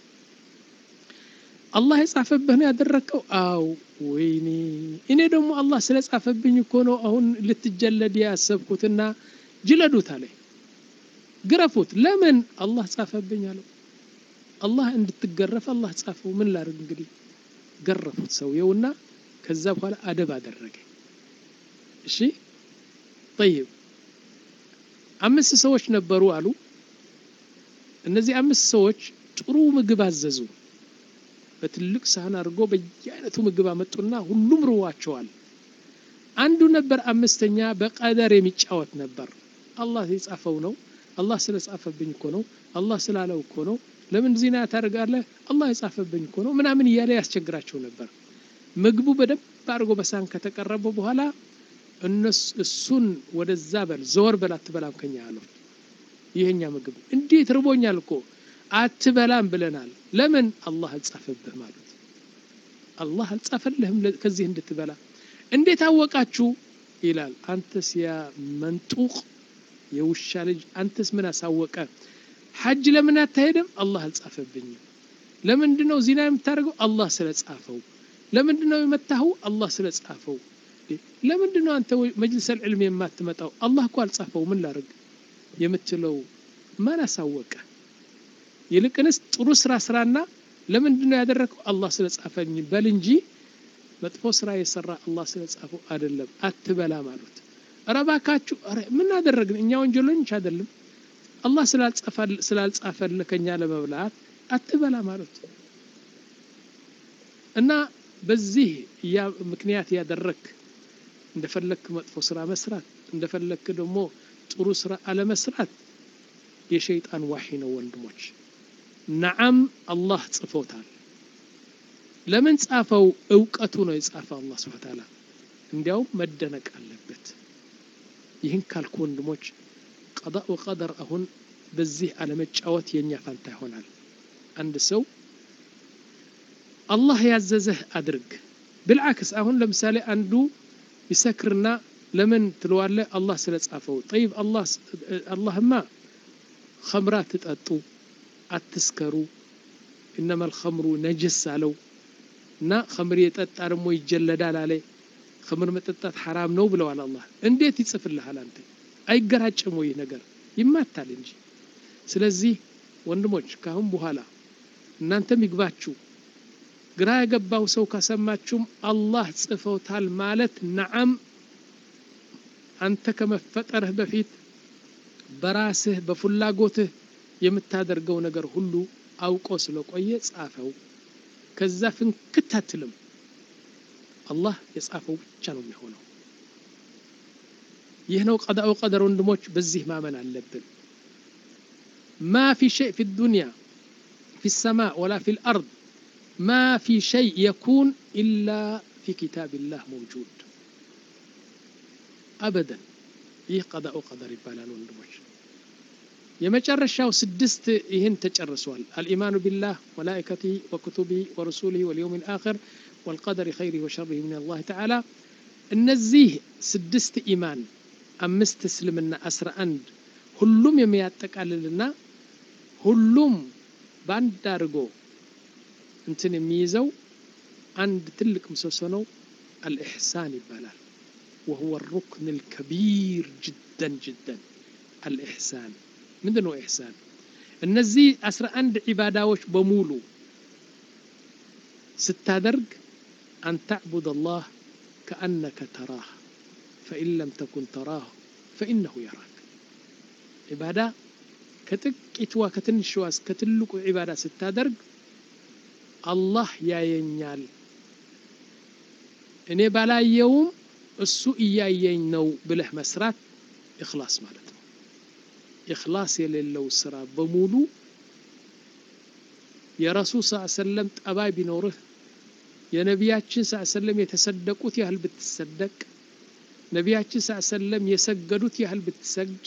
አላህ የጻፈብህ ነው ያደረከው? አው ወይኔ እኔ ደግሞ አላህ ስለጻፈብኝ እኮ ነው አሁን ልትጀለድ ያሰብኩትና ጅለዱት አለ። ግረፉት። ለምን? አላህ ጻፈብኝ አለው። አላህ እንድትገረፍ አላህ ጻፈው። ምን ላድርግ እንግዲህ? ገረፉት ሰውየውና ከዛ በኋላ አደብ አደረገ። እሺ طيب አምስት ሰዎች ነበሩ አሉ። እነዚህ አምስት ሰዎች ጥሩ ምግብ አዘዙ። በትልቅ ሳህን አድርጎ በየአይነቱ ምግብ አመጡና ሁሉም ርዋቸዋል። አንዱ ነበር አምስተኛ በቀደር የሚጫወት ነበር። አላህ የጻፈው ነው፣ አላህ ስለጻፈብኝ እኮ ነው፣ አላህ ስላለው እኮ ነው፣ ለምን ዚና ታደርጋለህ? አላህ የጻፈብኝ እኮ ነው ምናምን እያለ ያስቸግራቸው ነበር። ምግቡ በደንብ አድርጎ በሳህን ከተቀረበ በኋላ እነሱ እሱን ወደዛ በል ዘወር በል አትበላም ከኛ አለው። ይሄኛ ምግብ እንዴት ርቦኛል እኮ አትበላም ብለናል። ለምን? አላህ አልጻፈብህ ማለት አላህ አልጻፈልህም ከዚህ እንድትበላ። እንዴት አወቃችሁ ይላል። አንተስ ያ መንጡቅ የውሻ ልጅ አንተስ ምን አሳወቀ? ሐጅ ለምን አትሄድም? አላህ አልጻፈብኝም። ለምንድነው ዚና የምታደርገው? አላህ ስለጻፈው። ለምንድነው የመታኸው? አላህ ስለጻፈው። ለምንድነው አንተ መጅልስ العلم የማትመጣው? አላህ እኮ አልጻፈው ምን ላድርግ የምትለው ማን አሳወቀ? ይልቅንስ ጥሩ ስራ ስራና ለምንድነው ያደረከው? አላህ ስለጻፈኝ በል እንጂ መጥፎ ስራ የሰራ አላህ ስለጻፈው አይደለም አትበላ ማለት። አረባካችሁ አረ ምን አደረግን እኛ ወንጀለኞች አይደለም። አላህ ስላልጻፈል ስላልጻፈልከኛ ለመብላት አትበላ ማለት እና በዚህ ያ ምክንያት ያደረክ እንደፈለክ መጥፎ ስራ መስራት እንደፈለክ ደግሞ ጥሩ ስራ አለ መስራት የሸይጣን ዋሂ ነው ወንድሞች። ነዓም አላህ ጽፎታል። ለምን ጻፈው? እውቀቱ ነው የጻፈው አላህ Subhanahu Wa Ta'ala። እንዲያውም መደነቅ አለበት። ይህን ካልኩ ወንድሞች ቀዳ ወቀደር አሁን በዚህ አለመጫወት የኛ ፋንታ ይሆናል። አንድ ሰው አላህ ያዘዘህ አድርግ። بالعكس አሁን ለምሳሌ አንዱ ይሰክርና ለምን ትለዋለህ? አላህ ስለጻፈው። طيب አላህ አላህማ خمرات ትጠጡ አትስከሩ انما الخمر نجس አለው እና خمر የጠጣ ደግሞ ይጀለዳል አለ። خمر መጠጣት حرام ነው ብለዋል አላህ። እንዴት ይጽፍልሃል አንተ? አይገራጭም ወይ ነገር ይማታል እንጂ። ስለዚህ ወንድሞች ካሁን በኋላ እናንተም ይግባችሁ። ግራ የገባው ሰው ከሰማችሁም አላህ ጽፎታል ማለት ነዓም አንተ ከመፈጠርህ በፊት በራስህ በፍላጎትህ የምታደርገው ነገር ሁሉ አውቆ ስለቆየ ጻፈው። ከዛ ፍንክት አትልም። አላህ የጻፈው ብቻ ነው የሚሆነው። ይህ ነው ቀዳ ወቀደር ወንድሞች፣ በዚህ ማመን አለብን። ما في شيء في الدنيا في السماء ولا في الأرض ما في شيء يكون إلا في كتاب الله موجود أبدا. ይህ ቀዳ ወቀደር ይባላል ወንድሞች። የመጨረሻው ስድስት ይህን ተጨርሷል። الإيمان بالله وملائكته وكتبه ورسوله واليوم الآخر والقدر خيره وشره من الله تعالى። እነዚህ ስድስት ኢማን አምስት እስልምና አስራ አንድ ሁሉም የሚያጠቃልልና ሁሉም ባንድ አድርጎ እንትን የሚይዘው አንድ ትልቅ ምሰሶ ነው። الإحسان ይባላል። وهو الركن الكبير جدا جدا الإحسان ምንድነው ኢሕሳን? እነዚህ አስራ አንድ ዒባዳዎች በሙሉ ስታደርግ أن تعبد الله كأنك تراه فإن لم تكن تراه فإنه يراك። ዒባዳ ከጥቂትዋ ከትንሽዋ እስከ ትልቁ ዒባዳ ስታደርግ አላህ ያየኛል፣ እኔ ባላየውም እሱ እያየኝ ነው ብለህ መስራት ኢኽላስ ማለት ነው። ኢኽላስ የሌለው ስራ በሙሉ የረሱል ሰለላሁ ዐለይሂ ወሰለም ጠባይ ቢኖርህ የነቢያችን ሰለላሁ ዐለይሂ ወሰለም የተሰደቁት ያህል ብትሰደቅ ነቢያችን ሰለላሁ ዐለይሂ ወሰለም የሰገዱት ያህል ብትሰግድ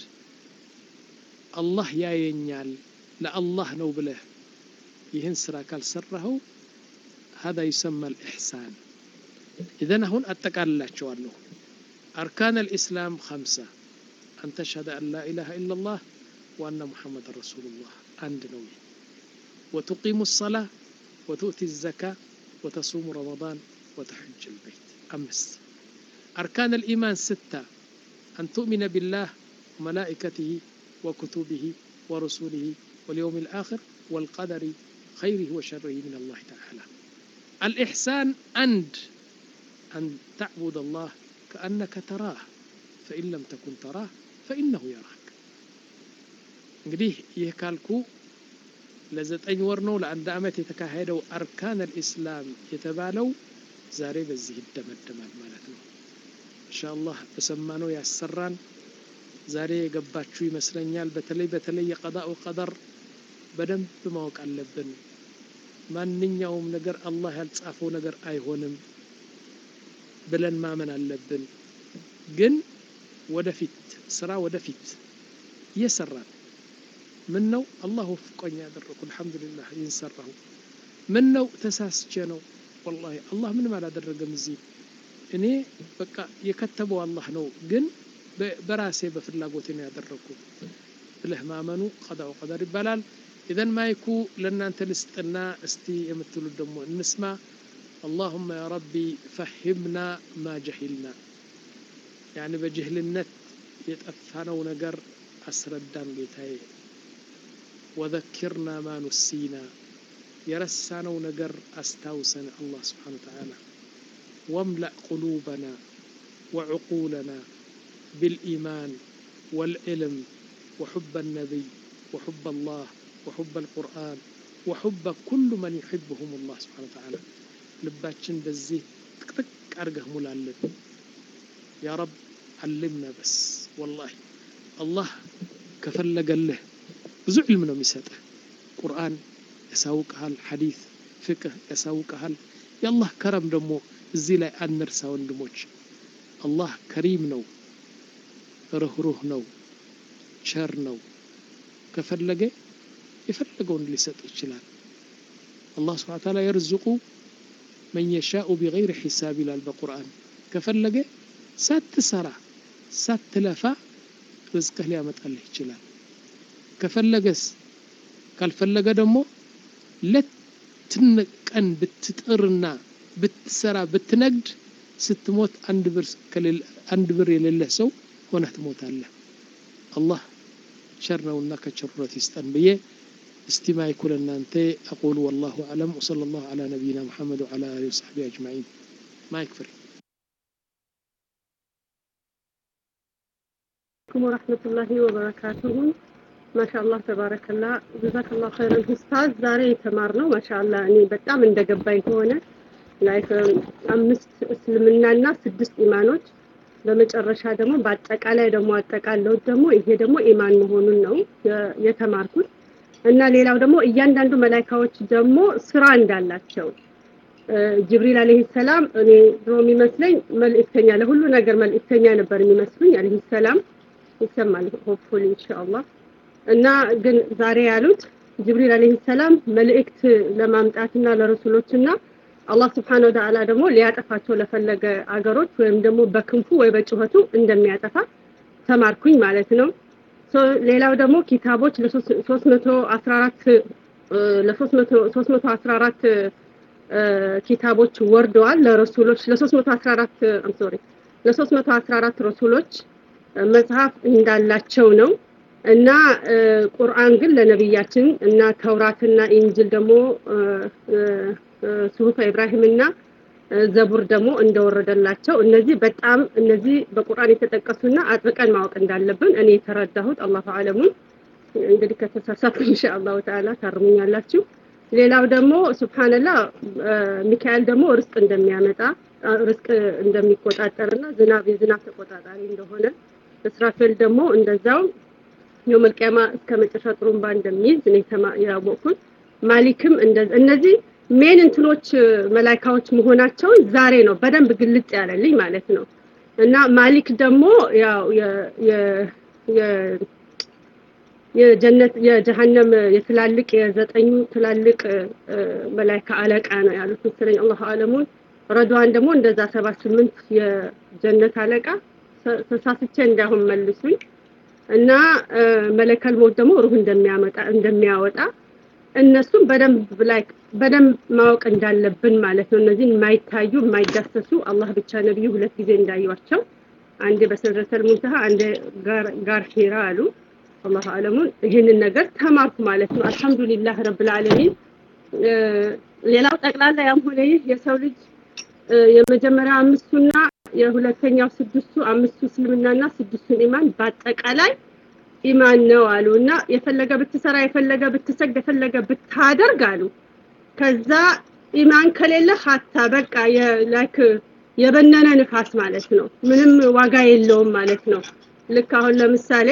አላህ ያየኛል ለአላህ ነው ብለህ ይህን ስራ ካልሰራኸው هذا يسمى الإحسان. إذن هون أتقاللاچዋለሁ። أركان الإسلام خمسة أن تشهد أن لا إله إلا الله وأن محمد رسول الله عند نوي وتقيم الصلاة وتؤتي الزكاة وتصوم رمضان وتحج البيت. أمس أركان الإيمان ستة أن تؤمن بالله وملائكته وكتبه ورسوله واليوم الآخر والقدر خيره وشره من الله تعالى. الإحسان أند أن تعبد الله كأنك تراه فإن لم تكن تراه فإنه يراك. እንግዲህ ይህ ካልኩ ለዘጠኝ ወር ነው ለአንድ ዓመት የተካሄደው አርካን الإسلام የተባለው ዛሬ በዚህ ይደመደማል ማለት ነው። ኢንሻአላህ በሰማነው ያሰራን ዛሬ የገባችሁ ይመስለኛል። በተለይ በተለይ የቀዳ ወቀደር በደንብ ማወቅ አለብን። ማንኛውም ነገር አላህ ያልጻፈው ነገር አይሆንም ብለን ማመን አለብን። ግን ወደፊት ስራ ወደፊት እየሰራን ምን ነው አላህ ወፍቆኝ ያደረኩ አልহামዱሊላህ ይንሰራው ምን ነው ተሳስቼ ነው والله አላህ ምንም አላደረገም እዚህ እኔ በቃ የከተበው አላህ ነው ግን በራሴ በፍላጎቴ ነው ያደረኩት ብለህ ማመኑ ቀዳ ወቀደር ይባላል። إذن ما يكون لنا أنت لستنا استي يمثلوا الدم نسمع اللهم يا ربي فهمنا ما جهلنا يعني بجهل النت يتأفهنا ونقر أسردان بيتاي وذكرنا ما نسينا يرسانا ونقر أستوسنا الله سبحانه وتعالى واملأ قلوبنا وعقولنا بالإيمان والعلم وحب النبي وحب الله وحب القرآن وحب كل من يحبهم الله سبحانه وتعالى. لباتشن بزي تك أرجه ملالب يا رب علمنا بس والله الله كفل قال له بزو علمنا مساته قرآن يساوق هال حديث فقه يساوق هال የአላህ ከረም ደግሞ እዚህ ላይ አንርሳ ወንድሞች። አላህ ከሪም ነው፣ ርህሩህ ነው፣ ቸር ነው። ከፈለገ የፈለገውን ሊሰጥ ይችላል። አላህ ስብሐ ወተዓላ የርዝቁ መን የሻኡ ቢገይሪ ሒሳብ ይላል በቁርአን። ከፈለገ ሳትሰራ ሳትለፋ ርዝቅህ ሊያመጣልህ ይችላል። ከፈለገስ ካልፈለገ ደግሞ ለትንቀን ብትጥርና ብትሰራ ብትነግድ ስትሞት አንድ ብር ከሌለ አንድ ብር የሌለ ሰው ሆነህ ትሞታለህ። አላህ ሸር ነውና ከቸርነት ይስጠን ብዬ استماع كل እናንተ أقول والله أعلم وصلى الله على نبينا محمد وعلى آله وصحبه أجمعين. ما يكفر.
عليكم ورحمة الله وبركاته. ما شاء الله تبارك الله جزاك الله خيرا أستاذ. ዛሬ የተማርነው ما شاء الله እኔ በጣም እንደገባኝ ሆነ ላይክ አምስት እስልምናና ስድስት ኢማኖች በመጨረሻ ደግሞ በአጠቃላይ ደግሞ አጠቃለው ደግሞ ይሄ ደግሞ ኢማን መሆኑን ነው የተማርኩት። እና ሌላው ደግሞ እያንዳንዱ መላእክቶች ደግሞ ስራ እንዳላቸው ጅብሪል አለይሂ ሰላም እኔ ድሮ የሚመስለኝ መልእክተኛ ለሁሉ ነገር መልእክተኛ ነበር የሚመስሉኝ አለይሂ ሰላም ይሰማል ሆፕፉሊ ኢንሻአላህ። እና ግን ዛሬ ያሉት ጅብሪል አለይሂ ሰላም መልእክት ለማምጣትና ለረሱሎችና አላህ Subhanahu Wa Ta'ala ደግሞ ሊያጠፋቸው ለፈለገ አገሮች ወይም ደግሞ በክንፉ ወይ በጭሆቱ እንደሚያጠፋ ተማርኩኝ ማለት ነው። ሶ ሌላው ደግሞ ኪታቦች ለ314 ለ314 ኪታቦች ወርደዋል ለረሱሎች ለ314 አም ሶሪ ለ314 ረሱሎች መጽሐፍ እንዳላቸው ነው። እና ቁርአን ግን ለነብያችን እና ተውራትና ኢንጂል ደግሞ ሱሁፍ ኢብራሂምና ዘቡር ደግሞ እንደወረደላቸው እነዚህ በጣም እነዚህ በቁርአን የተጠቀሱና አጥብቀን ማወቅ እንዳለብን እኔ ተረዳሁት። አላሁ አለሙ እንግዲህ ከተሳሳትኩ ኢንሻአላህ ተዓላ ታርሙኛላችሁ። ሌላው ደግሞ ሱብሃንአላህ ሚካኤል ደግሞ ርዝቅ እንደሚያመጣ ርዝቅ እንደሚቆጣጠርና ዝናብ የዝናብ ተቆጣጣሪ እንደሆነ እስራፌል ደግሞ እንደዛው የውመል ቂያማ እስከመጨረሻ ጥሩምባ እንደሚይዝ እኔ ያወቅኩት። ማሊክም እነዚህ ሜን እንትኖች መላእክቶች መሆናቸው ዛሬ ነው በደንብ ግልጽ ያለልኝ ማለት ነው። እና ማሊክ ደግሞ ያው የ የ የጀነት የጀሃነም የትላልቅ የዘጠኙ ትላልቅ መላእክት አለቃ ነው ያሉት ስለኝ አላሁ አለሙ። ረድዋን ደግሞ እንደዛ ሰባ ስምንት የጀነት አለቃ ተሳስቼ እንዳሁን መልሱኝ። እና መለከል ሞት ደግሞ ሩህ እንደሚያመጣ እንደሚያወጣ እነሱም በደንብ ላይክ በደንብ ማወቅ እንዳለብን ማለት ነው። እነዚህን ማይታዩ ማይዳሰሱ አላህ ብቻ ነብዩ ሁለት ጊዜ እንዳዩዋቸው አንዴ በሰድረተል ሙንተሃ አንዴ ጋር ጋር ሂራ አሉ። አላሁ አለሙ ይሄንን ነገር ተማርኩ ማለት ነው። አልহামዱሊላህ ረብል ዓለሚን። ሌላው ጠቅላላ ያም ሆነ ይህ የሰው ልጅ የመጀመሪያ አምስቱና የሁለተኛው ስድስቱ አምስቱ እስልምናና ስድስቱ ኢማን በአጠቃላይ ኢማን ነው አሉና የፈለገ ብትሰራ የፈለገ ብትሰግድ የፈለገ ብታደርግ አሉ። ከዛ ኢማን ከሌለ ሀታ በቃ የላይክ የበነነ ንፋስ ማለት ነው ምንም ዋጋ የለውም ማለት ነው። ልክ አሁን ለምሳሌ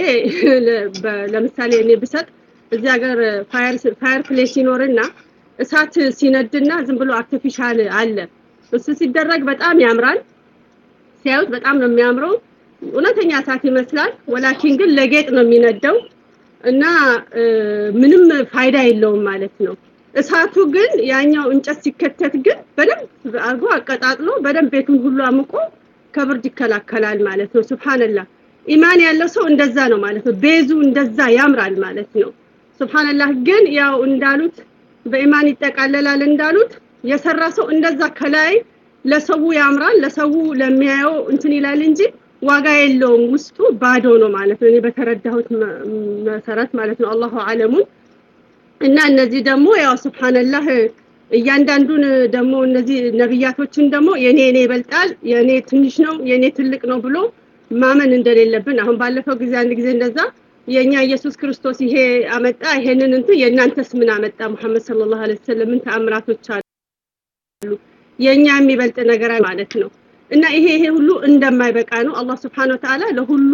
ለምሳሌ እኔ ብሰጥ እዚህ ሀገር ፋየር ፋየር ፕሌስ ይኖርና እሳት ሲነድና ዝም ብሎ አርቲፊሻል አለ እሱ ሲደረግ በጣም ያምራል ሲያዩት በጣም ነው የሚያምረው እውነተኛ እሳት ይመስላል ወላኪን ግን ለጌጥ ነው የሚነደው እና ምንም ፋይዳ የለውም ማለት ነው። እሳቱ ግን ያኛው እንጨት ሲከተት ግን በደንብ አርጎ አቀጣጥሎ በደንብ ቤቱን ሁሉ አምቆ ከብርድ ይከላከላል ማለት ነው። ሱብሃንአላህ ኢማን ያለው ሰው እንደዛ ነው ማለት ነው። ቤዙ እንደዛ ያምራል ማለት ነው። ሱብሃንአላህ ግን ያው እንዳሉት በኢማን ይጠቃለላል እንዳሉት የሰራ ሰው እንደዛ ከላይ ለሰው ያምራል ለሰው ለሚያየው እንትን ይላል እንጂ ዋጋ የለውም ውስጡ ባዶ ነው ማለት ነው። እኔ በተረዳሁት መሰረት ማለት ነው። አላሁ አለሙ። እና እነዚህ ደግሞ ያው ሱብሃንአላህ እያንዳንዱን ደግሞ እነዚህ ነብያቶችን ደግሞ የኔ የኔ ይበልጣል የኔ ትንሽ ነው የኔ ትልቅ ነው ብሎ ማመን እንደሌለብን አሁን ባለፈው ጊዜ አንድ ጊዜ እንደዛ የኛ ኢየሱስ ክርስቶስ ይሄ አመጣ ይሄንን እንትን የእናንተስ ምን አመጣ መሐመድ ሰለላሁ ዐለይሂ ወሰለም ምን ተአምራቶች አሉ የኛ የሚበልጥ ነገር ማለት ነው። እና ይሄ ይሄ ሁሉ እንደማይበቃ ነው አላህ Subhanahu Wa Ta'ala ለሁሉ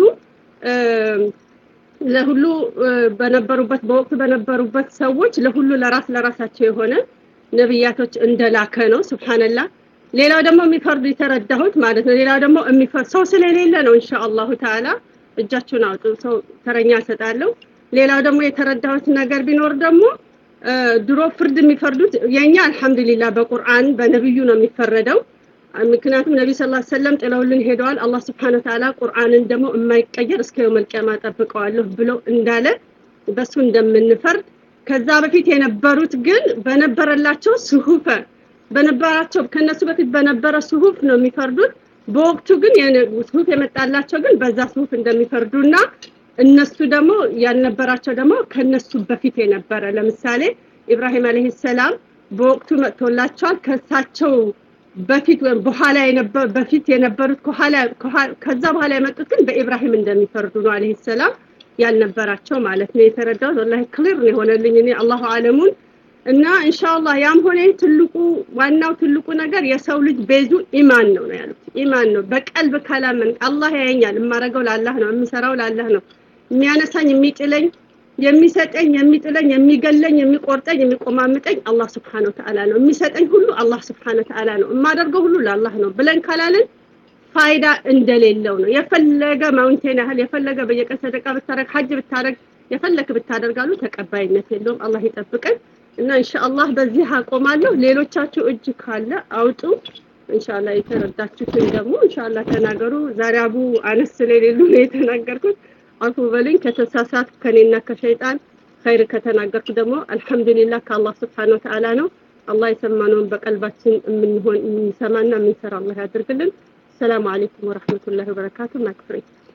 ለሁሉ በነበሩበት በወቅቱ በነበሩበት ሰዎች ለሁሉ ለራስ ለራሳቸው የሆነ ነብያቶች እንደላከ ነው ሱብሃንአላህ ሌላው ደግሞ የሚፈርዱ የተረዳሁት ማለት ነው ሌላው ደግሞ የሚፈር ሰው ስለሌለ ነው ኢንሻአላሁ ተዓላ እጃችሁን አውጡ ሰው ተረኛ ሰጣለሁ ሌላው ደግሞ የተረዳሁት ነገር ቢኖር ደግሞ ድሮ ፍርድ የሚፈርዱት የኛ አልহামዱሊላህ በቁርአን በነብዩ ነው የሚፈረደው ምክንያቱም ነብዩ ሰለላሁ ዐለይሂ ወሰለም ጥለውልን ሄደዋል አላህ Subhanahu Wa Ta'ala ቁርአንን ደግሞ የማይቀየር እስከ የውመል ቂያማ ጠብቀዋለሁ ብሎ እንዳለ በሱ እንደምንፈርድ ከዛ በፊት የነበሩት ግን በነበረላቸው ሱሁፈ በነበራቸው ከነሱ በፊት በነበረ ሱሁፍ ነው የሚፈርዱት በወቅቱ ግን ሱሁፍ የመጣላቸው ግን በዛ ሱሁፍ እንደሚፈርዱና እነሱ ደግሞ ያልነበራቸው ደግሞ ከነሱ በፊት የነበረ ለምሳሌ ኢብራሂም አለይሂ ሰላም በወቅቱ መጥቶላቸዋል ከሳቸው በፊት ወይ በኋላ የነበረ በፊት የነበሩት ከኋላ ከዛ በኋላ የመጡት ግን በኢብራሂም እንደሚፈርዱ ነው አለይሂ ሰላም ያልነበራቸው ማለት ነው የተረዳው ወላሂ ክሊር ነው ሆነልኝ እኔ አላሁ አለሙን እና ኢንሻአላህ ያም ሆነ ትልቁ ዋናው ትልቁ ነገር የሰው ልጅ ቤዙ ኢማን ነው ነው ያሉት ኢማን ነው በቀልብ ካላመን አላህ ያየኛል የማረገው ለአላህ ነው የምሰራው ለአላህ ነው የሚያነሳኝ የሚጥለኝ የሚሰጠኝ የሚጥለኝ የሚገለኝ የሚቆርጠኝ የሚቆማምጠኝ አላህ Subhanahu Wa Ta'ala ነው የሚሰጠኝ ሁሉ አላህ Subhanahu Wa Ta'ala ነው የማደርገው ሁሉ ለአላህ ነው ብለን ካላልን ፋይዳ እንደሌለው ነው የፈለገ ማውንቴን ያህል የፈለገ በየቀን ሰደቃ ብታረግ ሐጅ ብታረግ የፈለክ ብታደርጋሉ ተቀባይነት የለውም አላህ ይጠብቀን እና ኢንሻአላህ በዚህ አቆማለሁ ሌሎቻችሁ እጅ ካለ አውጡ ኢንሻአላህ የተረዳችሁትን ደግሞ ኢንሻአላህ ተናገሩ ዛሬ አቡ አነስ ስለሌሉ ነው የተናገርኩት አፉ በለኝ ከተሳሳት ከኔና ከሸይጣን ኸይር ከተናገርኩ ደግሞ አልহামዱሊላህ ከአላህ Subhanahu Wa Ta'ala ነው አላህ የሰማነውን በቀልባችን እንሆን እንሰማና እንሰራ አላህ ያድርግልን ሰላም አለይኩም ወራህመቱላሂ ወበረካቱ ማክፍሪ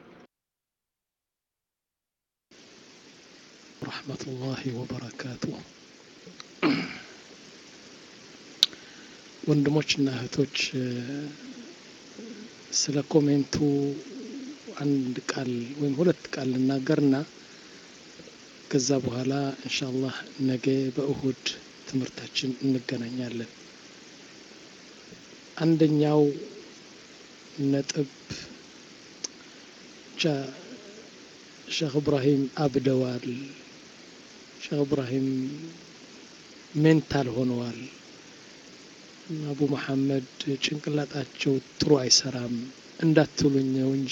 ወራህመቱላሂ ወበረካቱ ወንድሞችና እህቶች ስለ ኮሜንቱ አንድ ቃል ወይም ሁለት ቃል እናገርና ከዛ በኋላ ኢንሻአላህ ነገ በእሁድ ትምርታችን እንገናኛለን አንደኛው ነጥብ ሼህ ኢብራሂም አብደዋል ሼህ ኢብራሂም ሜንታል ሆነዋል አቡ መሐመድ ጭንቅላታቸው ጥሩ አይሰራም እንዳትሉኝ ነው እንጂ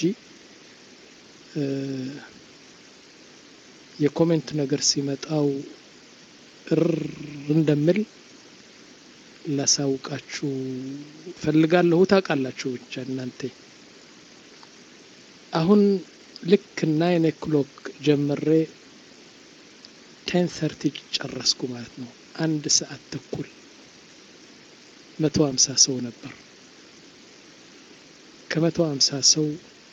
የኮሜንት ነገር ሲመጣው እር እንደምል ላሳውቃችሁ ፈልጋለሁ ታውቃላችሁ ብቻ እናንተ አሁን ልክ ናይን ኦክሎክ ጀምሬ ቴን ሰርቲ ጨረስኩ ማለት ነው አንድ ሰዓት ተኩል መቶ ሃምሳ ሰው ነበር ከመቶ ሃምሳ ሰው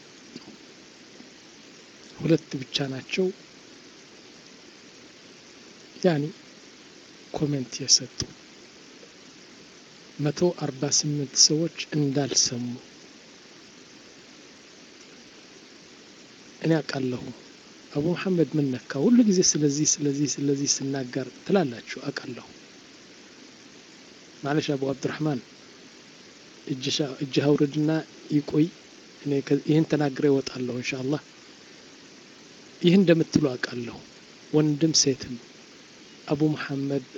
ሁለት ብቻ ናቸው ያኒ ኮሜንት የሰጡ መቶ አርባ ስምንት ሰዎች እንዳልሰሙ እኔ አቃለሁ አቡ መሐመድ ምን ነካ ሁሉ ጊዜ ስለዚህ ስለዚህ ስለዚህ ስናገር ትላላችሁ አቃለሁ ማለሽ አቡ አብዱራህማን እጅሻ እጅህ አውርድና ይቆይ እኔ ይሄን ተናግሬ ወጣለሁ ኢንሻአላህ ይሄን እንደምትሉ አቃለሁ ወንድም ሴትም አቡ መሐመድ